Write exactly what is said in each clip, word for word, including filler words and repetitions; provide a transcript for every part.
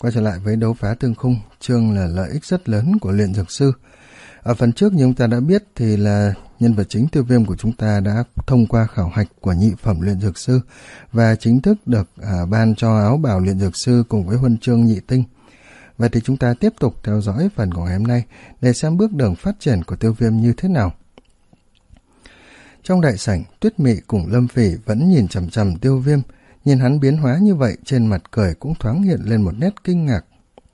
quay trở lại với đấu phá thương khung, chương là lợi ích rất lớn của luyện dược sư. Ở phần trước như chúng ta đã biết thì là nhân vật chính Tiêu Viêm của chúng ta đã thông qua khảo hạch của nhị phẩm luyện dược sư và chính thức được à, ban cho áo bào luyện dược sư cùng với huân chương nhị tinh. Vậy thì chúng ta tiếp tục theo dõi phần của ngày hôm nay để xem bước đường phát triển của Tiêu Viêm như thế nào. Trong đại sảnh, Tuyết Mị cùng Lâm Phỉ vẫn nhìn chằm chằm Tiêu Viêm. Nhìn hắn biến hóa như vậy, trên mặt cười cũng thoáng hiện lên một nét kinh ngạc.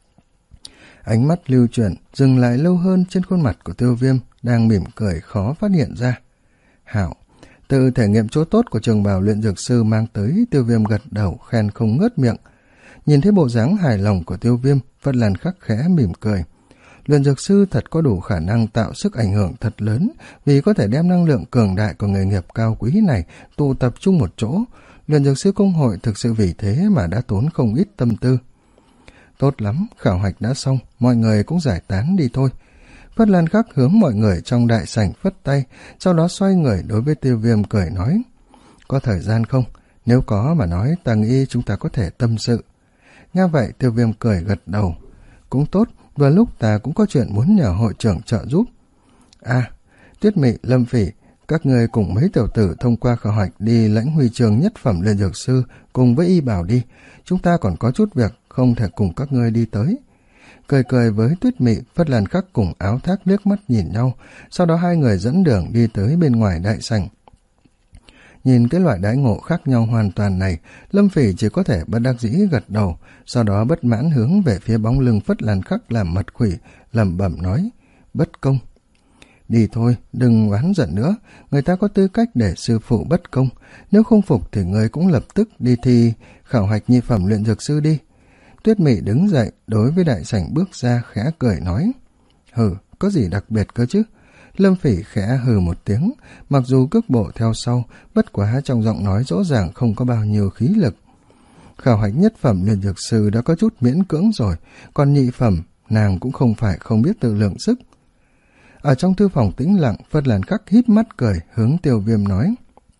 Ánh mắt lưu chuyển, dừng lại lâu hơn trên khuôn mặt của Tiêu Viêm, đang mỉm cười khó phát hiện ra. Hảo, từ thể nghiệm chỗ tốt của trường bào luyện dược sư mang tới, Tiêu Viêm gật đầu khen không ngớt miệng. Nhìn thấy bộ dáng hài lòng của Tiêu Viêm, Phất Lan khắc khẽ mỉm cười. Luyện dược sư thật có đủ khả năng tạo sức ảnh hưởng thật lớn, vì có thể đem năng lượng cường đại của nghề nghiệp cao quý này tụ tập trung một chỗ. Luyện dược sư công hội thực sự vì thế mà đã tốn không ít tâm tư. Tốt lắm, khảo hạch đã xong, mọi người cũng giải tán đi thôi. Phất Lan khắc hướng mọi người trong đại sảnh phất tay, sau đó xoay người đối với Tiêu Viêm cười nói. Có thời gian không? Nếu có mà nói, ta nghĩ chúng ta có thể tâm sự. Nghe vậy Tiêu Viêm cười gật đầu. Cũng tốt, vừa lúc ta cũng có chuyện muốn nhờ hội trưởng trợ giúp. À, Tuyết Mị, Lâm Phỉ, các người cùng mấy tiểu tử thông qua khảo hạch đi lãnh huy chương nhất phẩm luyện dược sư cùng với Y Bảo đi. Chúng ta còn có chút việc, không thể cùng các ngươi đi tới. Cười cười với Tuyết Mị, Phất Lan khắc cùng Áo Thác liếc mắt nhìn nhau, sau đó hai người dẫn đường đi tới bên ngoài đại sảnh. Nhìn cái loại đãi ngộ khác nhau hoàn toàn này, Lâm Phỉ chỉ có thể bất đắc dĩ gật đầu, sau đó bất mãn hướng về phía bóng lưng Phất Lan khắc làm mật khủy, lẩm bẩm nói, bất công. Đi thôi, đừng oán giận nữa, người ta có tư cách để sư phụ bất công, nếu không phục thì người cũng lập tức đi thi khảo hạch nhị phẩm luyện dược sư đi. Tuyết Mị đứng dậy, đối với đại sảnh bước ra khẽ cười nói, hừ, có gì đặc biệt cơ chứ? Lâm Phỉ khẽ hừ một tiếng, mặc dù cước bộ theo sau, bất quá trong giọng nói rõ ràng không có bao nhiêu khí lực. Khảo hạch nhất phẩm luyện dược sư đã có chút miễn cưỡng rồi, còn nhị phẩm, nàng cũng không phải không biết tự lượng sức. Ở trong thư phòng tĩnh lặng, Phất Lan khắc híp mắt cười, hướng Tiêu Viêm nói.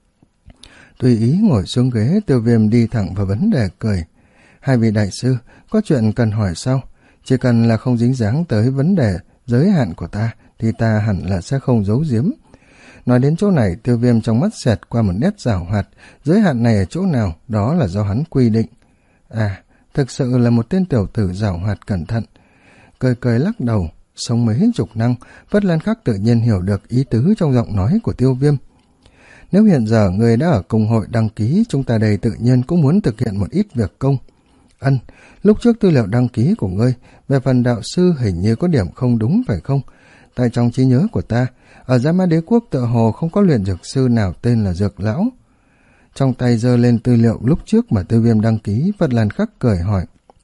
Tùy ý ngồi xuống ghế, Tiêu Viêm đi thẳng vào vấn đề cười. Hai vị đại sư, có chuyện cần hỏi sao? Chỉ cần là không dính dáng tới vấn đề giới hạn của ta, thì ta hẳn là sẽ không giấu giếm. Nói đến chỗ này, Tiêu Viêm trong mắt xẹt qua một nét giảo hoạt, giới hạn này ở chỗ nào, đó là do hắn quy định. À, thực sự là một tên tiểu tử giảo hoạt cẩn thận. Cười cười lắc đầu, sống mấy chục năm, Phất Lan khắc tự nhiên hiểu được ý tứ trong giọng nói của Tiêu Viêm. Nếu hiện giờ người đã ở công hội đăng ký, chúng ta đây tự nhiên cũng muốn thực hiện một ít việc công. Ân, lúc trước tư liệu đăng ký của ngươi, về phần đạo sư hình như có điểm không đúng phải không? Tại trong trí nhớ của ta, ở Gia Ma Đế Quốc tựa hồ không có luyện dược sư nào tên là Dược Lão. Trong tay giơ lên tư liệu lúc trước mà Tiêu Viêm đăng ký, Phất Lan khắc cười hỏi.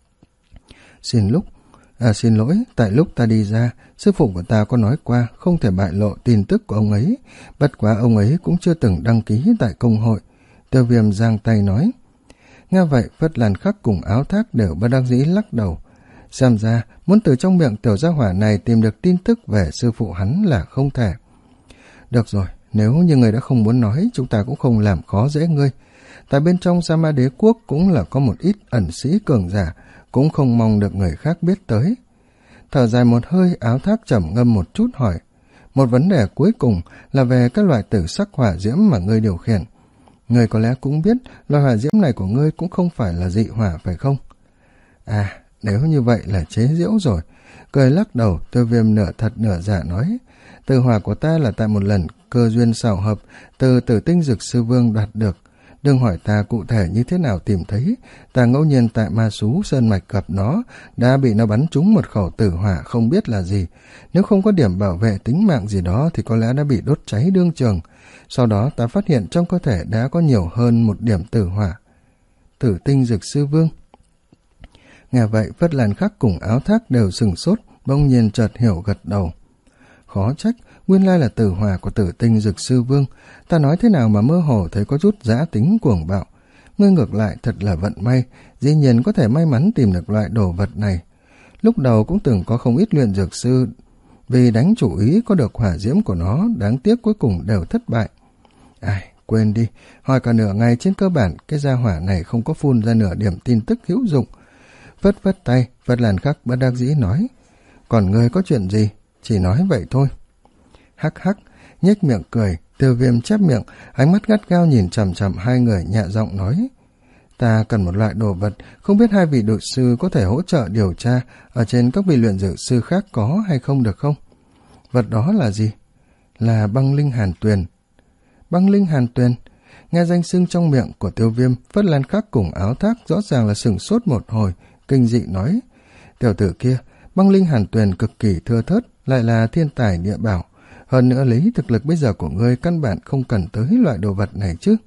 Xin lúc, à xin lỗi, tại lúc ta đi ra, sư phụ của ta có nói qua không thể bại lộ tin tức của ông ấy, bất quá ông ấy cũng chưa từng đăng ký tại công hội. Tiêu Viêm giang tay nói. Nghe vậy, Phất Lan khắc cùng Áo Thác đều bất đắc dĩ lắc đầu. Xem ra, muốn từ trong miệng tiểu gia hỏa này tìm được tin tức về sư phụ hắn là không thể. Được rồi, nếu như người đã không muốn nói, chúng ta cũng không làm khó dễ ngươi. Tại bên trong Sa Ma Đế Quốc cũng là có một ít ẩn sĩ cường giả, cũng không mong được người khác biết tới. Thở dài một hơi, Áo Thác trầm ngâm một chút hỏi. Một vấn đề cuối cùng là về các loại tử sắc hỏa diễm mà ngươi điều khiển. Ngươi có lẽ cũng biết loại hỏa diễm này của ngươi cũng không phải là dị hỏa phải không? À, nếu như vậy là chế giễu rồi. Cười lắc đầu, Tiêu Viêm nửa thật nửa giả nói. Tử hỏa của ta là tại một lần cơ duyên xảo hợp từ Tử Tinh Dược Sư Vương đoạt được. Đừng hỏi ta cụ thể như thế nào tìm thấy, ta ngẫu nhiên tại Ma Sú Sơn Mạch gặp nó, đã bị nó bắn trúng một khẩu tử hỏa không biết là gì. Nếu không có điểm bảo vệ tính mạng gì đó thì có lẽ đã bị đốt cháy đương trường. Sau đó ta phát hiện trong cơ thể đã có nhiều hơn một điểm tử hỏa. Tử Tinh Dược Sư Vương. Nghe vậy, Phất Lan khắc cùng Áo Thác đều sừng sốt, bỗng nhiên chợt hiểu gật đầu. Khó trách, nguyên lai là tử hỏa của Tử Tinh Dược Sư Vương. Ta nói thế nào mà mơ hồ thấy có chút dã tính cuồng bạo. Ngươi ngược lại thật là vận may, dĩ nhiên có thể may mắn tìm được loại đồ vật này. Lúc đầu cũng từng có không ít luyện dược sư vì đánh chủ ý có được hỏa diễm của nó, đáng tiếc cuối cùng đều thất bại. Ai, quên đi, hỏi cả nửa ngày trên cơ bản cái gia hỏa này không có phun ra nửa điểm tin tức hữu dụng. Vất vất tay, Phất Lan Khắc bất đắc dĩ nói, còn ngươi có chuyện gì, chỉ nói vậy thôi. Hắc hắc, nhếch miệng cười, Tiêu Viêm chép miệng, ánh mắt gắt gao nhìn chằm chằm hai người, nhẹ giọng nói, ta cần một loại đồ vật, không biết hai vị đội sư có thể hỗ trợ điều tra ở trên các vị luyện dược sư khác có hay không được không? Vật đó là gì? Là băng linh hàn tuyền. Băng linh hàn tuyền? Nghe danh xưng trong miệng của Tiêu Viêm, Phất Lan Khắc cùng Áo Thác rõ ràng là sửng sốt một hồi, kinh dị nói, tiểu tử kia, băng linh hàn tuyền cực kỳ thưa thớt, lại là thiên tài địa bảo, hơn nữa lấy thực lực bây giờ của ngươi căn bản không cần tới loại đồ vật này chứ.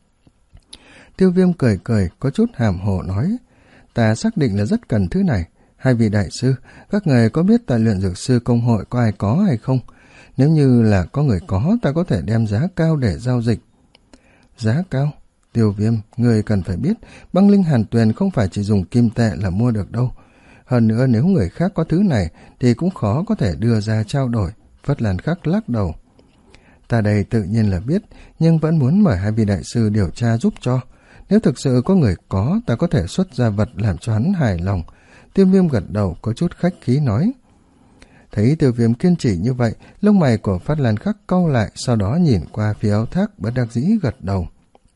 Tiêu Viêm cười cười, có chút hàm hồ nói, ta xác định là rất cần thứ này. Hai vị đại sư, các người có biết tại luyện dược sư công hội có ai có hay không? Nếu như là có người có, ta có thể đem giá cao để giao dịch. Giá cao? Tiêu Viêm, người cần phải biết, băng linh hàn tuyền không phải chỉ dùng kim tệ là mua được đâu. Hơn nữa nếu người khác có thứ này thì cũng khó có thể đưa ra trao đổi. Phất Lan Khắc lắc đầu. Ta đây tự nhiên là biết, nhưng vẫn muốn mời hai vị đại sư điều tra giúp cho. Nếu thực sự có người có, ta có thể xuất ra vật làm cho hắn hài lòng. Tiêu Viêm gật đầu, có chút khách khí nói. Thấy Tiêu Viêm kiên trì như vậy, lông mày của Phất Lan Khắc cau lại, sau đó nhìn qua phía Áo Thác, bất đắc dĩ gật đầu.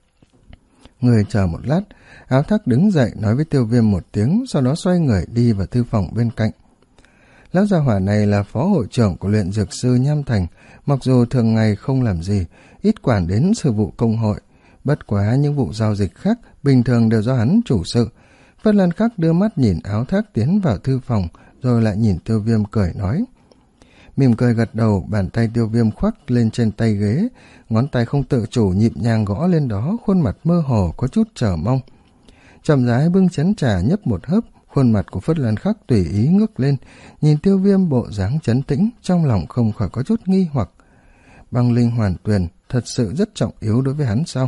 Người chờ một lát, Áo Thác đứng dậy nói với Tiêu Viêm một tiếng, sau đó xoay người đi vào thư phòng bên cạnh. Lão gia hỏa này là phó hội trưởng của luyện dược sư Nham Thành, mặc dù thường ngày không làm gì, ít quản đến sự vụ công hội. Bất quá những vụ giao dịch khác bình thường đều do hắn chủ sự. Phất Lan Khắc đưa mắt nhìn Áo Thác tiến vào thư phòng, rồi lại nhìn Tiêu Viêm cười nói. Mỉm cười gật đầu, bàn tay Tiêu Viêm khoác lên trên tay ghế, ngón tay không tự chủ nhịp nhàng gõ lên đó, khuôn mặt mơ hồ có chút chờ mong. Chậm rãi bưng chén trà nhấp một hớp, khuôn mặt của Phất Lan Khắc tùy ý ngước lên, nhìn Tiêu Viêm bộ dáng trấn tĩnh, trong lòng không khỏi có chút nghi hoặc. Băng linh hoàn tuyền thật sự rất trọng yếu đối với hắn sao?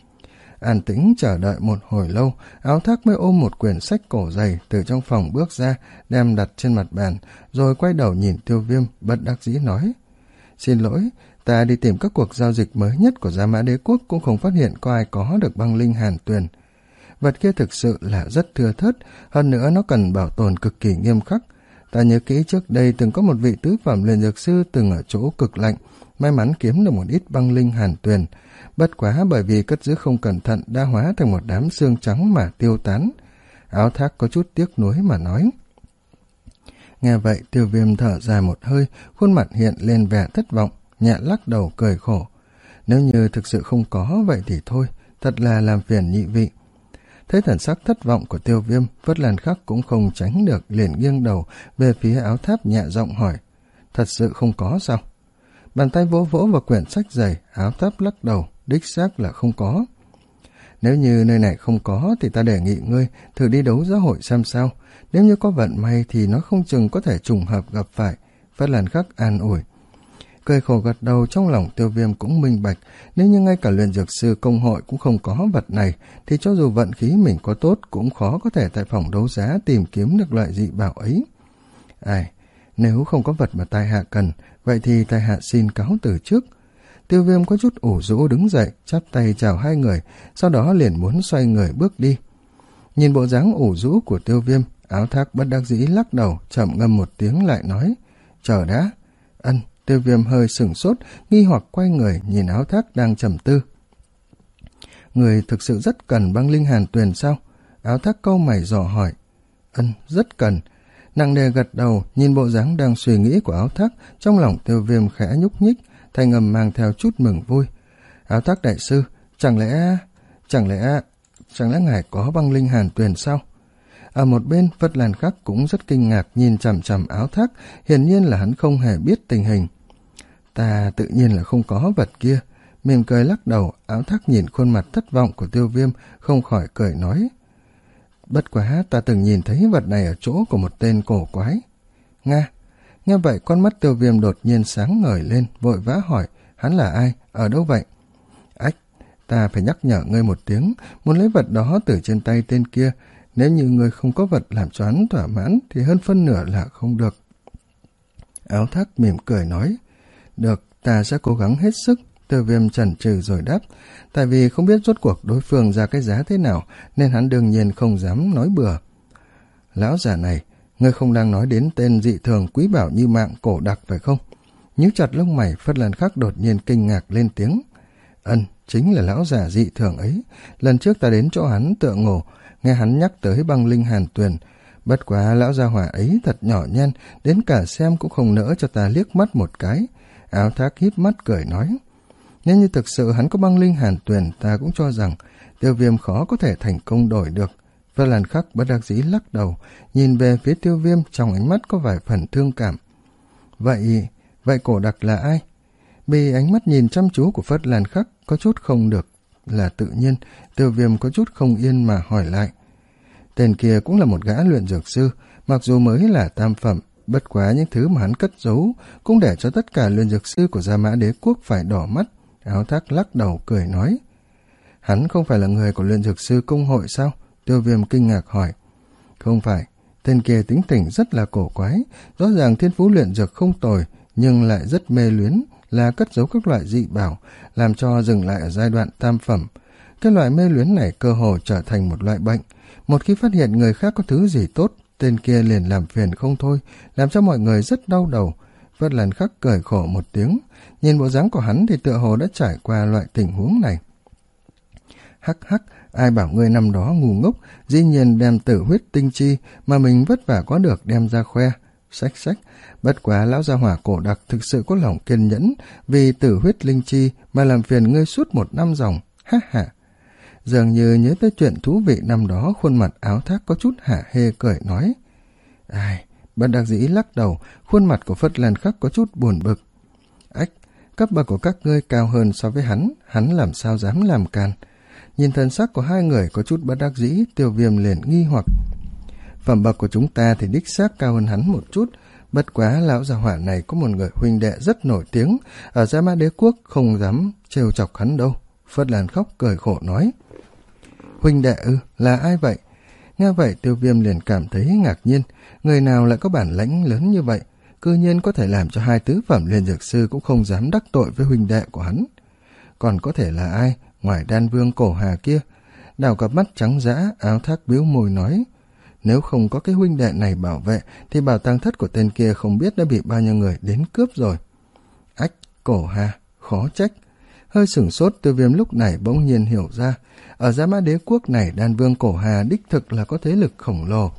An tĩnh chờ đợi một hồi lâu, Áo Thác mới ôm một quyển sách cổ dày từ trong phòng bước ra, đem đặt trên mặt bàn, rồi quay đầu nhìn Tiêu Viêm, bất đắc dĩ nói. Xin lỗi, ta đi tìm các cuộc giao dịch mới nhất của Gia Mã Đế Quốc cũng không phát hiện có ai có được băng linh hàn tuyền. Vật kia thực sự là rất thưa thớt, hơn nữa nó cần bảo tồn cực kỳ nghiêm khắc. Ta nhớ kỹ trước đây từng có một vị tứ phẩm luyện dược sư từng ở chỗ cực lạnh, may mắn kiếm được một ít băng linh hàn tuyền. Bất quá bởi vì cất giữ không cẩn thận đã hóa thành một đám xương trắng mà tiêu tán. Áo Thác có chút tiếc nuối mà nói. Nghe vậy Tiêu Viêm thở dài một hơi, khuôn mặt hiện lên vẻ thất vọng, nhẹ lắc đầu cười khổ. Nếu như thực sự không có vậy thì thôi, thật là làm phiền nhị vị. Thấy thần sắc thất vọng của Tiêu Viêm, Phất Lan Khắc cũng không tránh được, liền nghiêng đầu về phía Áo Thác nhẹ giọng hỏi. Thật sự không có sao? Bàn tay vỗ vỗ vào quyển sách dày, Áo Thác lắc đầu, đích xác là không có. Nếu như nơi này không có thì ta đề nghị ngươi thử đi đấu giá hội xem sao. Nếu như có vận may thì nó không chừng có thể trùng hợp gặp phải. Phất Lan Khắc an ủi. Cười khổ gật đầu, trong lòng Tiêu Viêm cũng minh bạch. Nếu như ngay cả luyện dược sư công hội cũng không có vật này thì cho dù vận khí mình có tốt cũng khó có thể tại phòng đấu giá tìm kiếm được loại dị bảo ấy. Ai, nếu không có vật mà tai hạ cần, vậy thì tai hạ xin cáo từ trước. Tiêu Viêm có chút ủ rũ đứng dậy, chắp tay chào hai người, sau đó liền muốn xoay người bước đi. Nhìn bộ dáng ủ rũ của Tiêu Viêm, Áo Thác bất đắc dĩ lắc đầu, chậm ngâm một tiếng lại nói, chờ đã. Ân. Tiêu Viêm hơi sửng sốt, nghi hoặc quay người nhìn Áo Thác đang trầm tư. Người thực sự rất cần băng linh hàn tuyền sao? Áo Thác cau mày dò hỏi. Ân, rất cần. Nặng nề gật đầu, nhìn bộ dáng đang suy nghĩ của Áo Thác, trong lòng Tiêu Viêm khẽ nhúc nhích, thanh âm mang theo chút mừng vui. Áo Thác đại sư, chẳng lẽ... chẳng lẽ... chẳng lẽ ngài có băng linh hàn tuyền sao? Ở một bên, Phất Lan Khắc cũng rất kinh ngạc nhìn chằm chằm Áo Thác, hiển nhiên là hắn không hề biết tình hình. Ta tự nhiên là không có vật kia. Mỉm cười lắc đầu, Áo Thác nhìn khuôn mặt thất vọng của Tiêu Viêm, không khỏi cười nói. Bất quá ta từng nhìn thấy vật này ở chỗ của một tên cổ quái. Nga. Nghe vậy con mắt Tiêu Viêm đột nhiên sáng ngời lên, vội vã hỏi, hắn là ai, ở đâu vậy? Ách, ta phải nhắc nhở ngươi một tiếng, muốn lấy vật đó từ trên tay tên kia. Nếu như ngươi không có vật làm cho hắn thỏa mãn thì hơn phân nửa là không được. Áo Thác mỉm cười nói. Được, ta sẽ cố gắng hết sức. Tiêu Viêm chần chừ rồi đáp. Tại vì không biết rốt cuộc đối phương ra cái giá thế nào, nên hắn đương nhiên không dám nói bừa. Lão già này, ngươi không đang nói đến tên dị thường quý bảo như mạng Cổ Đặc phải không? Nhíu chặt lông mày, Phất Lan Khắc đột nhiên kinh ngạc lên tiếng. Ân, chính là lão già dị thường ấy. Lần trước ta đến chỗ hắn tựa ngủ, nghe hắn nhắc tới băng linh hàn tuyền. Bất quá lão gia hỏa ấy thật nhỏ nhen, đến cả xem cũng không nỡ cho ta liếc mắt một cái. Áo Thác híp mắt cười nói. Nếu như thực sự hắn có băng linh hàn tuyền, ta cũng cho rằng Tiêu Viêm khó có thể thành công đổi được. Phất Lan Khắc bất đắc dĩ lắc đầu, nhìn về phía Tiêu Viêm, trong ánh mắt có vài phần thương cảm. Vậy, vậy Cổ Đặc là ai? Bị ánh mắt nhìn chăm chú của Phất Lan Khắc có chút không được là tự nhiên, Tiêu Viêm có chút không yên mà hỏi lại. Tên kia cũng là một gã luyện dược sư, mặc dù mới là tam phẩm, bất quá những thứ mà hắn cất giấu cũng để cho tất cả luyện dược sư của Gia Mã Đế Quốc phải đỏ mắt. Áo Thác lắc đầu cười nói. Hắn không phải là người của luyện dược sư công hội sao? Tiêu Viêm kinh ngạc hỏi. Không phải, tên kia tính tình rất là cổ quái, rõ ràng thiên phú luyện dược không tồi, nhưng lại rất mê luyến, là cất giấu các loại dị bảo, làm cho dừng lại ở giai đoạn tam phẩm. Cái loại mê luyến này cơ hồ trở thành một loại bệnh. Một khi phát hiện người khác có thứ gì tốt, tên kia liền làm phiền không thôi, làm cho mọi người rất đau đầu. Phất Lan Khắc cười khổ một tiếng, nhìn bộ dáng của hắn thì tựa hồ đã trải qua loại tình huống này. Hắc hắc, ai bảo ngươi năm đó ngu ngốc, dĩ nhiên đem tử huyết tinh chi mà mình vất vả có được đem ra khoe. Xách xách, bất quá lão gia hỏa Cổ Đặc thực sự có lòng kiên nhẫn, vì tử huyết linh chi mà làm phiền ngươi suốt một năm ròng. Ha ha. Dường như nhớ tới chuyện thú vị năm đó, khuôn mặt Áo Thác có chút hả hê cười nói. Ai, bất đắc dĩ lắc đầu, khuôn mặt của Phất Lan Khắc có chút buồn bực. Ách, cấp bậc của các ngươi cao hơn so với hắn, hắn làm sao dám làm càn. Nhìn thần sắc của hai người có chút bất đắc dĩ, Tiêu Viêm liền nghi hoặc. Phẩm bậc của chúng ta thì đích xác cao hơn hắn một chút, bất quá lão già hỏa này có một người huynh đệ rất nổi tiếng, ở Gia Mã Đế Quốc không dám trêu chọc hắn đâu. Phất Lan Khắc cười khổ nói. Huynh đệ ư, là ai vậy? Nghe vậy Tiêu Viêm liền cảm thấy ngạc nhiên, người nào lại có bản lãnh lớn như vậy, cư nhiên có thể làm cho hai tứ phẩm luyện dược sư cũng không dám đắc tội với huynh đệ của hắn. Còn có thể là ai ngoài Đan Vương Cổ Hà kia? Đào cặp mắt trắng dã, Áo Thác bĩu môi nói. Nếu không có cái huynh đệ này bảo vệ thì bảo tàng thất của tên kia không biết đã bị bao nhiêu người đến cướp rồi. Ách, Cổ Hà, khó trách. Hơi sửng sốt, Tiêu Viêm lúc này bỗng nhiên hiểu ra, ở Gia Mã Đế Quốc này Đan Vương Cổ Hà đích thực là có thế lực khổng lồ.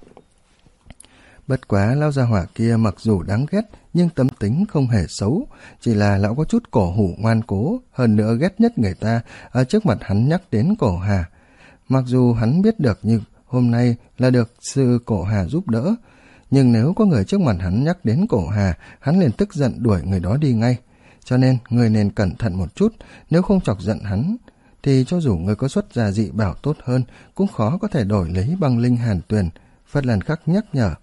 Bất quá lão gia hỏa kia mặc dù đáng ghét nhưng tâm tính không hề xấu, chỉ là lão có chút cổ hủ ngoan cố, hơn nữa ghét nhất người ta ở trước mặt hắn nhắc đến Cổ Hà. Mặc dù hắn biết được như hôm nay là được sư Cổ Hà giúp đỡ, nhưng nếu có người trước mặt hắn nhắc đến Cổ Hà, hắn liền tức giận đuổi người đó đi ngay. Cho nên người nên cẩn thận một chút, nếu không chọc giận hắn thì cho dù người có xuất ra dị bảo tốt hơn cũng khó có thể đổi lấy băng linh hàn tuyền. Phất Lan Khắc nhắc nhở.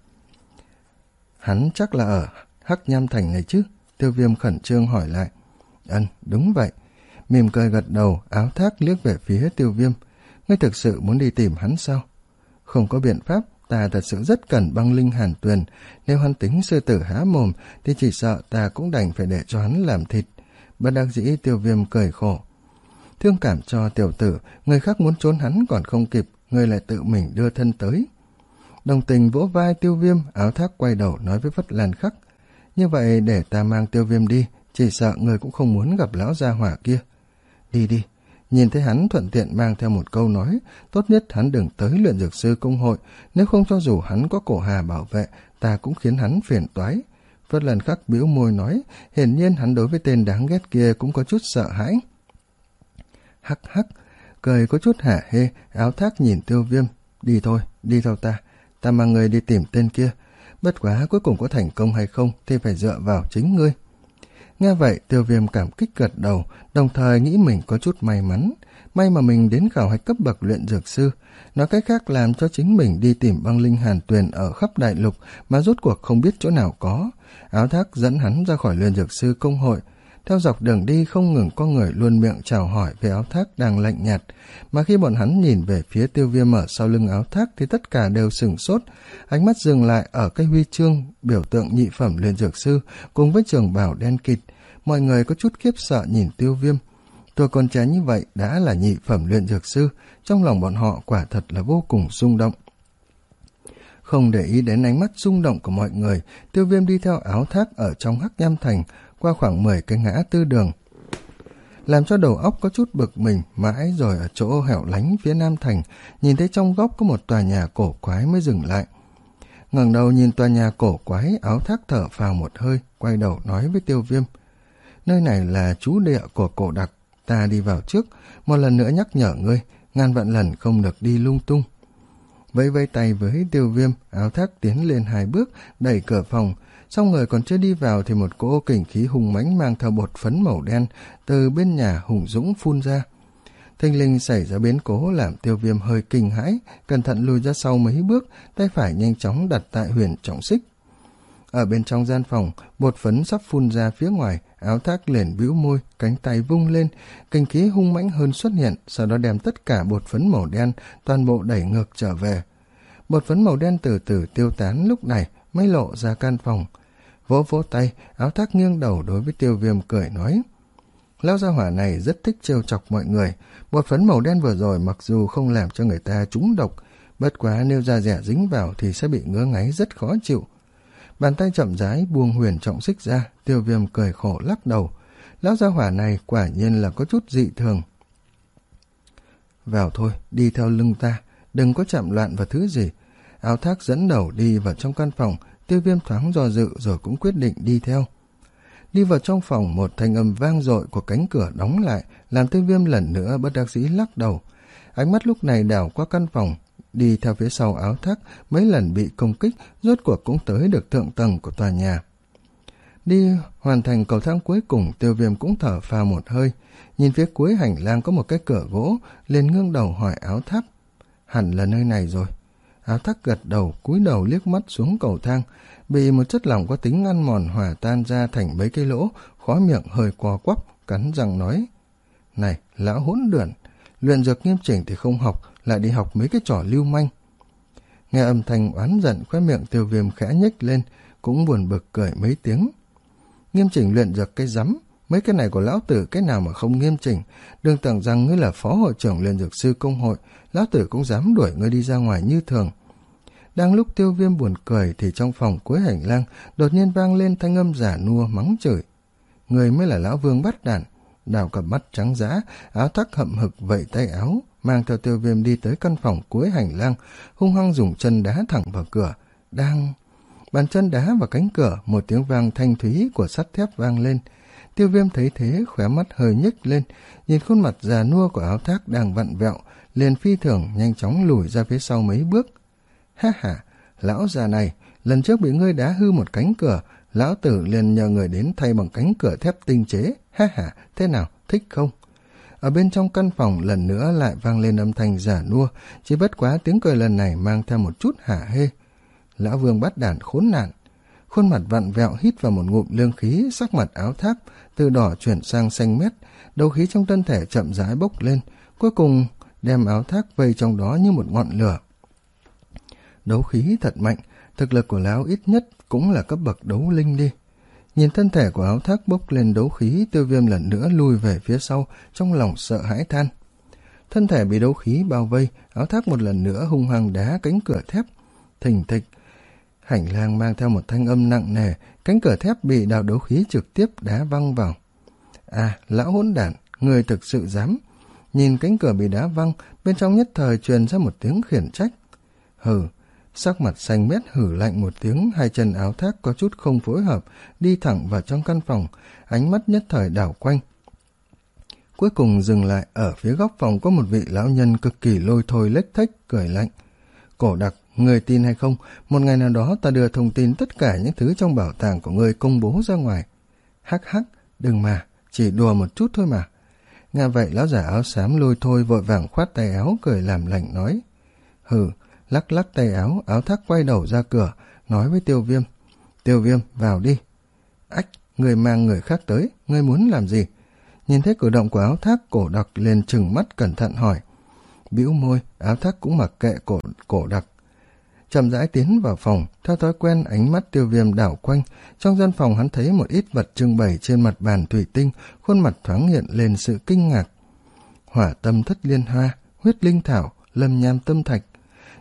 Hắn chắc là ở Hắc Nham Thành này chứ? Tiêu Viêm khẩn trương hỏi lại. Ừm, đúng vậy. Mỉm cười gật đầu, Áo Thác liếc về phía Tiêu Viêm. Ngươi thực sự muốn đi tìm hắn sao? Không có biện pháp, ta thật sự rất cần băng linh hàn tuyền. Nếu hắn tính sư tử há mồm thì chỉ sợ ta cũng đành phải để cho hắn làm thịt. Bất đắc dĩ Tiêu Viêm cười khổ. Thương cảm cho tiểu tử, người khác muốn trốn hắn còn không kịp, người lại tự mình đưa thân tới. Đồng tình vỗ vai Tiêu Viêm, Áo Thác quay đầu nói với Phất Lan Khắc. Như vậy để ta mang Tiêu Viêm đi, chỉ sợ người cũng không muốn gặp lão gia hỏa kia. Đi đi. Nhìn thấy hắn thuận tiện mang theo một câu nói, tốt nhất hắn đừng tới luyện dược sư công hội, nếu không cho dù hắn có Cổ Hà bảo vệ, ta cũng khiến hắn phiền toái. Phất Lan Khắc bĩu môi nói, hiển nhiên hắn đối với tên đáng ghét kia cũng có chút sợ hãi. Hắc hắc, cười có chút hả hê, Áo Thác nhìn Tiêu Viêm. Đi thôi, đi theo ta, ta mang người đi tìm tên kia. Bất quá cuối cùng có thành công hay không thì phải dựa vào chính ngươi. Nghe vậy Tiêu Viêm cảm kích gật đầu, đồng thời nghĩ mình có chút may mắn. May mà mình đến khảo hạch cấp bậc luyện dược sư, nói cách khác làm cho chính mình đi tìm băng linh hàn tuyền ở khắp đại lục mà rốt cuộc không biết chỗ nào có. Áo Thác dẫn hắn ra khỏi luyện dược sư công hội. Theo dọc đường đi không ngừng có người luôn miệng chào hỏi về Áo Thác đang lạnh nhạt, mà khi bọn hắn nhìn về phía Tiêu Viêm ở sau lưng Áo Thác thì tất cả đều sửng sốt, ánh mắt dừng lại ở cái huy chương biểu tượng nhị phẩm luyện dược sư cùng với trường bào đen kịt. Mọi người có chút khiếp sợ nhìn Tiêu Viêm. Tôi còn trẻ như vậy đã là nhị phẩm luyện dược sư, trong lòng bọn họ quả thật là vô cùng rung động. Không để ý đến ánh mắt rung động của mọi người, Tiêu Viêm đi theo Áo Thác ở trong Hắc Nham Thành, qua khoảng mười cái ngã tư đường. Làm cho đầu óc có chút bực mình, mãi rồi ở chỗ hẻo lánh phía Nam Thành, nhìn thấy trong góc có một tòa nhà cổ quái mới dừng lại. Ngẩng đầu nhìn tòa nhà cổ quái, Áo Thác thở phào một hơi, quay đầu nói với Tiêu Viêm. Nơi này là trú địa của Cổ Đặc, ta đi vào trước, một lần nữa nhắc nhở ngươi, ngàn vạn lần không được đi lung tung. Vẫy vẫy tay với Tiêu Viêm, Áo Thác tiến lên hai bước, đẩy cửa phòng, xong người còn chưa đi vào thì một cỗ kình khí hùng mãnh mang theo bột phấn màu đen từ bên nhà hùng dũng phun ra. Thình lình xảy ra biến cố làm Tiêu Viêm hơi kinh hãi, cẩn thận lùi ra sau mấy bước, tay phải nhanh chóng đặt tại huyền trọng xích. Ở bên trong gian phòng, bột phấn sắp phun ra phía ngoài, Áo Thác liền bĩu môi, cánh tay vung lên, kinh khí hung mãnh hơn xuất hiện, sau đó đem tất cả bột phấn màu đen toàn bộ đẩy ngược trở về. Bột phấn màu đen từ từ tiêu tán, lúc này mới lộ ra căn phòng. Vỗ vỗ tay, Áo Thác nghiêng đầu đối với Tiêu Viêm cười nói. Lão gia hỏa này rất thích trêu chọc mọi người, bột phấn màu đen vừa rồi mặc dù không làm cho người ta trúng độc, bất quá nếu da dẻ dính vào thì sẽ bị ngứa ngáy rất khó chịu. Bàn tay chậm rãi buông huyền trọng xích ra, Tiêu Viêm cười khổ lắc đầu. Lão gia hỏa này quả nhiên là có chút dị thường. Vào thôi, đi theo lưng ta, đừng có chạm loạn vào thứ gì. Áo Thác dẫn đầu đi vào trong căn phòng, Tiêu Viêm thoáng do dự rồi cũng quyết định đi theo. Đi vào trong phòng, một thanh âm vang dội của cánh cửa đóng lại, làm Tiêu Viêm lần nữa bất đắc dĩ lắc đầu. Ánh mắt lúc này đảo qua căn phòng, đi theo phía sau Áo Thác, mấy lần bị công kích, rốt cuộc cũng tới được thượng tầng của tòa nhà. Đi hoàn thành cầu thang cuối cùng, Tiêu Viêm cũng thở phào một hơi, nhìn phía cuối hành lang có một cái cửa gỗ, liền ngương đầu hỏi Áo Thác. Hẳn là nơi này rồi. Áo Thác gật đầu, cúi đầu liếc mắt xuống cầu thang, bị một chất lỏng có tính ăn mòn hòa tan ra thành mấy cái lỗ, khóe miệng hơi co quắp, cắn răng nói. Này, lão hỗn đản, luyện dược nghiêm chỉnh thì không học, lại đi học mấy cái trò lưu manh. Nghe âm thanh oán giận, khóe miệng Tiêu Viêm khẽ nhếch lên, cũng buồn bực cười mấy tiếng. Nghiêm chỉnh luyện dược cái rắm, mấy cái này của lão tử cái nào mà không nghiêm chỉnh, đừng tưởng rằng ngươi là phó hội trưởng luyện dược sư công hội, lão tử cũng dám đuổi ngươi đi ra ngoài như thường. Đang lúc Tiêu Viêm buồn cười thì trong phòng cuối hành lang đột nhiên vang lên thanh âm giả nua mắng chửi. Người mới là lão vương bắt đản. Đào cặp mắt trắng dã, Áo Thác hậm hực vẫy tay áo, mang theo Tiêu Viêm đi tới căn phòng cuối hành lang, hung hăng dùng chân đá thẳng vào cửa. Đang... Bàn chân đá vào cánh cửa, một tiếng vang thanh thúy của sắt thép vang lên. Tiêu Viêm thấy thế, khóe mắt hơi nhếch lên, nhìn khuôn mặt già nua của Áo Thác đang vặn vẹo, liền phi thường nhanh chóng lùi ra phía sau mấy bước. Ha ha, lão già này, lần trước bị ngươi đá hư một cánh cửa, lão tử liền nhờ người đến thay bằng cánh cửa thép tinh chế. Ha ha, thế nào, thích không? Ở bên trong căn phòng lần nữa lại vang lên âm thanh giả nua, chỉ bất quá tiếng cười lần này mang theo một chút hả hê. Lão Vương bắt đản khốn nạn. Khuôn mặt vặn vẹo hít vào một ngụm lương khí, sắc mặt Áo Thác từ đỏ chuyển sang xanh mét, đấu khí trong thân thể chậm rãi bốc lên, cuối cùng đem Áo Thác vây trong đó như một ngọn lửa. Đấu khí thật mạnh, thực lực của lão ít nhất cũng là cấp bậc đấu linh đi. Nhìn thân thể của Áo Thác bốc lên đấu khí, Tiêu Viêm lần nữa lui về phía sau, trong lòng sợ hãi than. Thân thể bị đấu khí bao vây, Áo Thác một lần nữa hung hăng đá cánh cửa thép. Thình thịch, hành lang mang theo một thanh âm nặng nề, cánh cửa thép bị đạo đấu khí trực tiếp đá văng vào. À, lão hỗn đản, người thực sự dám. Nhìn cánh cửa bị đá văng, bên trong nhất thời truyền ra một tiếng khiển trách. Hừ, sắc mặt xanh mét hử lạnh một tiếng, hai chân Áo Thác có chút không phối hợp, đi thẳng vào trong căn phòng, ánh mắt nhất thời đảo quanh. Cuối cùng dừng lại ở phía góc phòng có một vị lão nhân cực kỳ lôi thôi lếch thếch, cười lạnh. Cổ Đặc, người tin hay không, một ngày nào đó ta đưa thông tin tất cả những thứ trong bảo tàng của ngươi công bố ra ngoài. Hắc hắc, đừng mà, chỉ đùa một chút thôi mà. Nghe vậy lão giả áo xám lôi thôi vội vàng khoát tay áo cười làm lạnh nói. Hừ, lắc lắc tay áo, Áo Thác quay đầu ra cửa, nói với Tiêu Viêm. Tiêu Viêm, vào đi. Ách, người mang người khác tới, ngươi muốn làm gì? Nhìn thấy cử động của Áo Thác, Cổ Đặc liền trừng mắt cẩn thận hỏi. Bĩu môi, Áo Thác cũng mặc kệ cổ, cổ Đặc. Chậm rãi tiến vào phòng, theo thói quen ánh mắt Tiêu Viêm đảo quanh. Trong gian phòng hắn thấy một ít vật trưng bày trên mặt bàn thủy tinh, khuôn mặt thoáng hiện lên sự kinh ngạc. Hỏa tâm thất liên hoa, huyết linh thảo, lâm nham tâm thạch.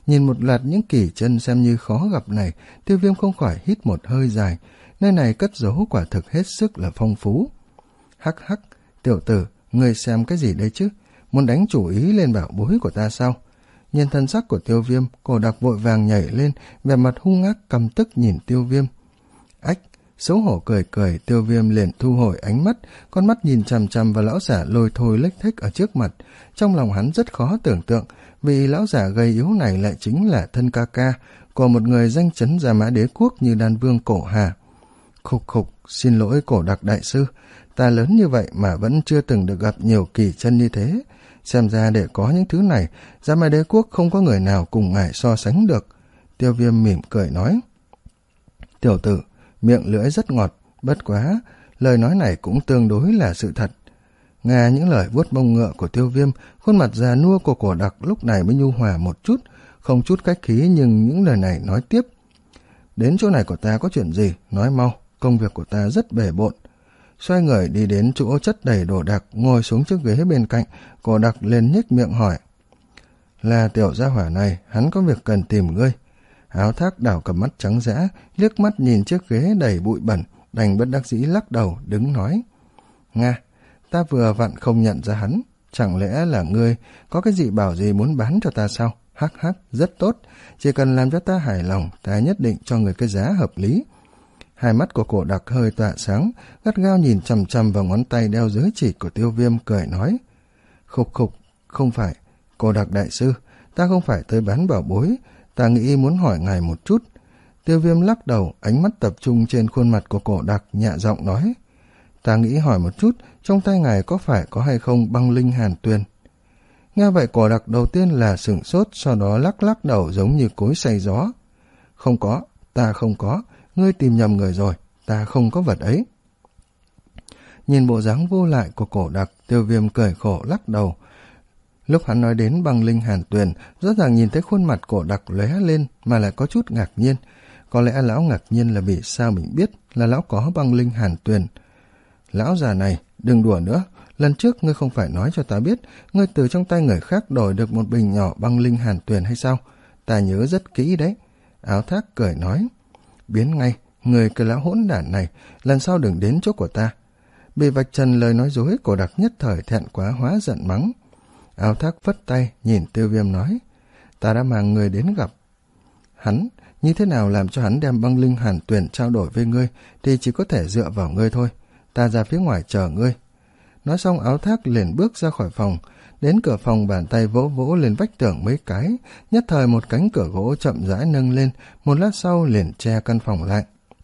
Nhìn một loạt những kỳ chân xem như khó gặp này, Tiêu Viêm không khỏi hít một hơi dài. Nơi này cất giấu quả thực hết sức là phong phú. Hắc hắc, tiểu tử, ngươi xem cái gì đấy chứ? Muốn đánh chủ ý lên bảo bối của ta sao? Nhìn thân sắc của Tiêu Viêm, Cổ Đặc vội vàng nhảy lên, vẻ mặt hung ác căm tức nhìn Tiêu Viêm. Ách, xấu hổ cười cười, Tiêu Viêm liền thu hồi ánh mắt, con mắt nhìn chằm chằm vào lão giả lôi thôi lếch thếch ở trước mặt. Trong lòng hắn rất khó tưởng tượng, vì lão giả gầy yếu này lại chính là thân ca ca của một người danh chấn Gia Mã Đế Quốc như Đan Vương Cổ Hà. Khục khục, xin lỗi Cổ Đặc đại sư, ta lớn như vậy mà vẫn chưa từng được gặp nhiều kỳ chân như thế. Xem ra để có những thứ này, Gia Mã Đế Quốc không có người nào cùng ngài so sánh được. Tiêu Viêm mỉm cười nói. Tiểu tử, miệng lưỡi rất ngọt, bất quá, lời nói này cũng tương đối là sự thật. Nghe những lời vuốt mông ngựa của Tiêu Viêm, khuôn mặt già nua của Cổ Đặc lúc này mới nhu hòa một chút, không chút cách khí nhưng những lời này nói tiếp. Đến chỗ này của ta có chuyện gì, nói mau, công việc của ta rất bề bộn. Xoay người đi đến chỗ chất đầy đồ đạc, ngồi xuống chiếc ghế bên cạnh, Cổ Đặc lên nhếch miệng hỏi. Là tiểu gia hỏa này, hắn có việc cần tìm ngươi. Áo Thác đảo cặp mắt trắng dã, liếc mắt nhìn chiếc ghế đầy bụi bẩn, đành bất đắc dĩ lắc đầu, đứng nói. Nga, ta vừa vặn không nhận ra hắn, chẳng lẽ là ngươi có cái dị bảo gì muốn bán cho ta sao? Hắc hắc, rất tốt, chỉ cần làm cho ta hài lòng, ta nhất định cho người cái giá hợp lý. Hai mắt của Cổ Đặc hơi tỏa sáng, gắt gao nhìn chằm chằm vào ngón tay đeo giới chỉ của Tiêu Viêm, cười nói. Khục khục, không phải, Cổ Đặc đại sư, ta không phải tới bán bảo bối, ta nghĩ muốn hỏi ngài một chút. Tiêu Viêm lắc đầu, ánh mắt tập trung trên khuôn mặt của Cổ Đặc, nhẹ giọng nói. Ta nghĩ hỏi một chút, trong tay ngài có phải có hay không băng linh hàn tuyền? Nghe vậy Cổ Đặc đầu tiên là sửng sốt, sau đó lắc lắc đầu giống như cối xay gió. Không có, ta không có, ngươi tìm nhầm người rồi, ta không có vật ấy. Nhìn bộ dáng vô lại của Cổ Đặc, Tiêu Viêm cười khổ lắc đầu. Lúc hắn nói đến băng linh hàn tuyền, rõ ràng nhìn thấy khuôn mặt Cổ Đặc lóe lên mà lại có chút ngạc nhiên. Có lẽ lão ngạc nhiên là vì sao mình biết là lão có băng linh hàn tuyền. Lão già này, đừng đùa nữa, lần trước ngươi không phải nói cho ta biết ngươi từ trong tay người khác đổi được một bình nhỏ băng linh hàn tuyền hay sao? Ta nhớ rất kỹ đấy. Áo Thác cười nói. Biến ngay, người cái lão hỗn đản này, lần sau đừng đến chỗ của ta. Bị vạch trần lời nói dối, Cổ Đặc nhất thời thẹn quá hóa giận mắng. Áo Thác phất tay, nhìn Tiêu Viêm nói. Ta đã mang người đến gặp hắn, như thế nào làm cho hắn đem băng linh hàn tuyền trao đổi với ngươi thì chỉ có thể dựa vào ngươi thôi. Ta ra phía ngoài chờ ngươi. Nói xong Áo Thác liền bước ra khỏi phòng. Đến cửa phòng, bàn tay vỗ vỗ lên vách tường mấy cái, nhất thời một cánh cửa gỗ chậm rãi nâng lên, một lát sau liền che căn phòng lại.